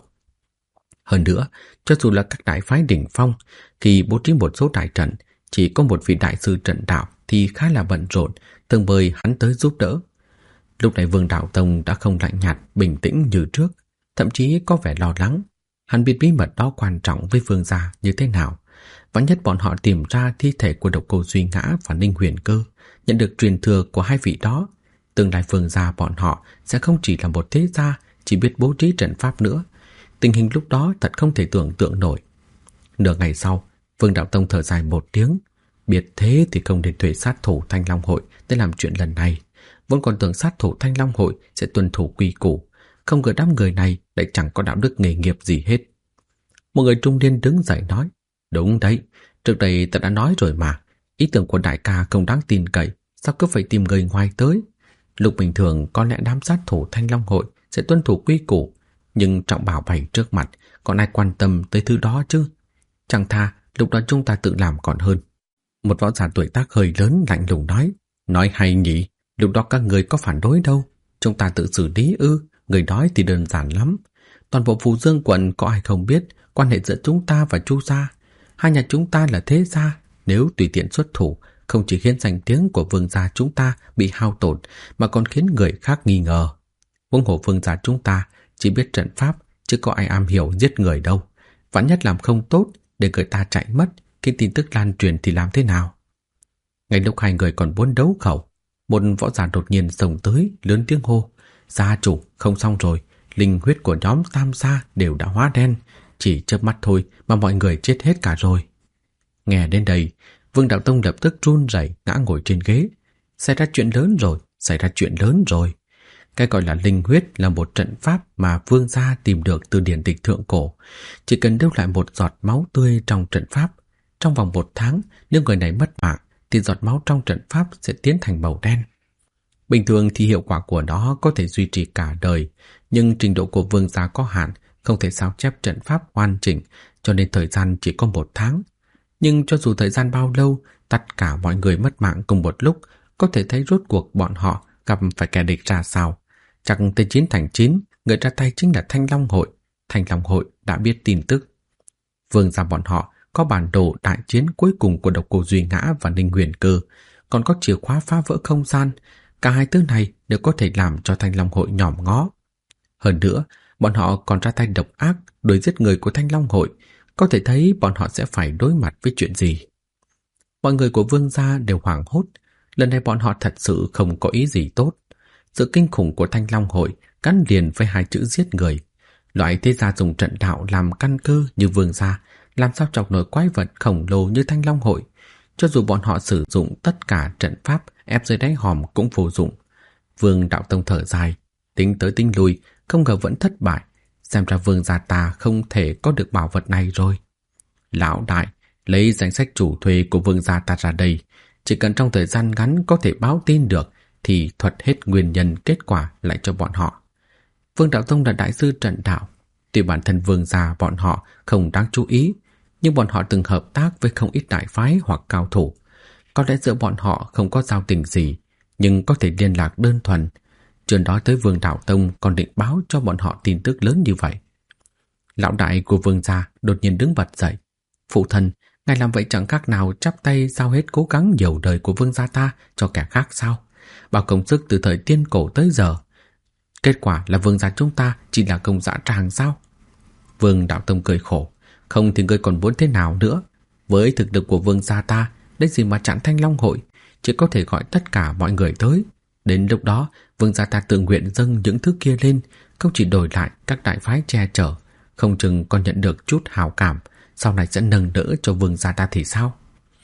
Hơn nữa, cho dù là các đại phái đỉnh phong, khi bố trí một số đại trận, chỉ có một vị đại sư trận đạo thì khá là bận rộn, thường mời hắn tới giúp đỡ. Lúc này Vương Đạo Tông đã không lạnh nhạt, bình tĩnh như trước, thậm chí có vẻ lo lắng. Hắn biết bí mật đó quan trọng với Vương gia như thế nào. Vạn nhất bọn họ tìm ra thi thể của Độc Cô Duy Ngã và Ninh Huyền Cơ, nhận được truyền thừa của hai vị đó, tương lai Vương gia bọn họ sẽ không chỉ là một thế gia chỉ biết bố trí trận pháp nữa. Tình hình lúc đó thật không thể tưởng tượng nổi. Nửa ngày sau, Vương Đạo Tông thở dài một tiếng. Biết thế thì không nên thuê sát thủ Thanh Long Hội để làm chuyện lần này. Vẫn còn tưởng sát thủ Thanh Long Hội sẽ tuân thủ quy củ, không ngờ đám người này lại chẳng có đạo đức nghề nghiệp gì hết. Một người trung niên đứng dậy nói, đúng đấy, trước đây ta đã nói rồi mà, ý tưởng của đại ca không đáng tin cậy, sao cứ phải tìm người ngoài tới. Lúc bình thường có lẽ đám sát thủ Thanh Long Hội sẽ tuân thủ quy củ, nhưng trọng bảo bày trước mặt, còn ai quan tâm tới thứ đó chứ? Chẳng thà lúc đó chúng ta tự làm còn hơn. Một võ giả tuổi tác hơi lớn lạnh lùng nói hay nhỉ, lúc đó các người có phản đối đâu, chúng ta tự xử lý ư? Người nói thì đơn giản lắm. Toàn bộ Phủ Dương quận có ai không biết quan hệ giữa chúng ta và Chu gia. Hai nhà chúng ta là thế gia, nếu tùy tiện xuất thủ, không chỉ khiến danh tiếng của Vương gia chúng ta bị hao tổn, mà còn khiến người khác nghi ngờ. Huống hồ Vương gia chúng ta chỉ biết trận pháp, chứ có ai am hiểu giết người đâu. Vạn nhất làm không tốt, để người ta chạy mất, khi tin tức lan truyền thì làm thế nào? Ngay lúc hai người còn muốn đấu khẩu, một võ giả đột nhiên xông tới, lớn tiếng hô, gia chủ, không xong rồi, linh huyết của nhóm Tam gia đều đã hóa đen, chỉ chớp mắt thôi mà mọi người chết hết cả rồi. Nghe đến đây, Vương Đạo Tông lập tức run rẩy ngã ngồi trên ghế. Xảy ra chuyện lớn rồi, xảy ra chuyện lớn rồi. Cái gọi là linh huyết là một trận pháp mà Vương gia tìm được từ điển tịch thượng cổ. Chỉ cần lưu lại một giọt máu tươi trong trận pháp, trong vòng 1 tháng, nếu người này mất mạng, thì giọt máu trong trận pháp sẽ tiến thành màu đen. Bình thường thì hiệu quả của nó có thể duy trì cả đời, nhưng trình độ của Vương gia có hạn, không thể sao chép trận pháp hoàn chỉnh, cho nên thời gian chỉ có 1 tháng. Nhưng cho dù thời gian bao lâu, tất cả mọi người mất mạng cùng một lúc, có thể thấy rốt cuộc bọn họ gặp phải kẻ địch ra sao, Chắc tới chiến thành 9, người ra tay chính là Thanh Long Hội. Thanh Long Hội đã biết tin tức. Vương gia bọn họ có bản đồ đại chiến cuối cùng của Độc Cô Duy Ngã và Ninh Huyền Cơ, còn có chìa khóa phá vỡ không gian. Cả hai thứ này đều có thể làm cho Thanh Long Hội nhòm ngó. Hơn nữa, bọn họ còn ra tay độc ác đuổi giết người của Thanh Long Hội, có thể thấy bọn họ sẽ phải đối mặt với chuyện gì. Mọi người của Vương gia đều hoảng hốt, lần này bọn họ thật sự không có ý gì tốt. Sự kinh khủng của Thanh Long Hội gắn liền với hai chữ giết người. Loại thế gia dùng trận đạo làm căn cơ như Vương gia, làm sao chọc nổi quái vật khổng lồ như Thanh Long Hội. Cho dù bọn họ sử dụng tất cả trận pháp ép dưới đáy hòm cũng vô dụng. Vương Đạo Tông thở dài, tính tới tính lui, không ngờ vẫn thất bại. Xem ra Vương gia ta không thể có được bảo vật này rồi. Lão đại, lấy danh sách chủ thuê của Vương gia ta ra đây. Chỉ cần trong thời gian ngắn có thể báo tin được thì thuật hết nguyên nhân kết quả lại cho bọn họ. Vương Đạo Tông là đại sư trận đạo. Tuy bản thân Vương gia bọn họ không đáng chú ý, nhưng bọn họ từng hợp tác với không ít đại phái hoặc cao thủ. Có lẽ giữa bọn họ không có giao tình gì, nhưng có thể liên lạc đơn thuần. Chưa nói tới Vương Đạo Tông còn định báo cho bọn họ tin tức lớn như vậy. Lão đại của Vương gia đột nhiên đứng bật dậy. Phụ thân, ngài làm vậy chẳng khác nào chắp tay giao hết cố gắng nhiều đời của Vương gia ta cho kẻ khác sao? Bao công sức từ thời tiên cổ tới giờ. Kết quả là Vương gia chúng ta chỉ là công dã tràng sao? Vương Đạo Tông cười khổ. Không thì ngươi còn muốn thế nào nữa? Với thực lực của Vương gia ta, đấy gì mà chặn Thanh Long Hội, chỉ có thể gọi tất cả mọi người tới. Đến lúc đó, Vương gia ta tự nguyện dâng những thứ kia lên, không chỉ đổi lại các đại phái che chở, không chừng còn nhận được chút hào cảm, sau này sẽ nâng đỡ cho Vương gia ta thì sao?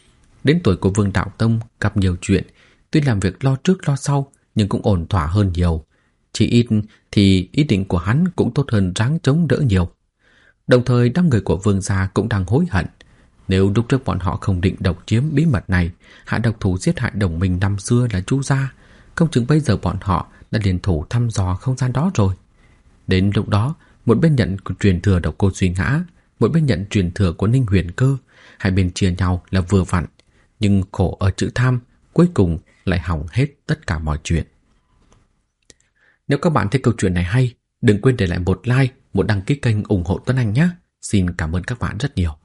Đến tuổi của Vương Đạo Tông gặp nhiều chuyện, tuy làm việc lo trước lo sau nhưng cũng ổn thỏa hơn nhiều. Chỉ ít thì ý định của hắn cũng tốt hơn ráng chống đỡ nhiều. Đồng thời đám người của Vương gia cũng đang hối hận. Nếu lúc trước bọn họ không định độc chiếm bí mật này, hạ độc thủ giết hại đồng minh năm xưa là Chu gia, không chừng bây giờ bọn họ đã liên thủ thăm dò không gian đó rồi. Đến lúc đó, một bên nhận truyền thừa Độc Cô Duy Ngã, một bên nhận truyền thừa của Ninh Huyền Cơ, hai bên chia nhau là vừa vặn, nhưng khổ ở chữ tham, cuối cùng lại hỏng hết tất cả mọi chuyện. Nếu các bạn thấy câu chuyện này hay, đừng quên để lại một like, một đăng ký kênh ủng hộ Tuấn Anh nhé. Xin cảm ơn các bạn rất nhiều.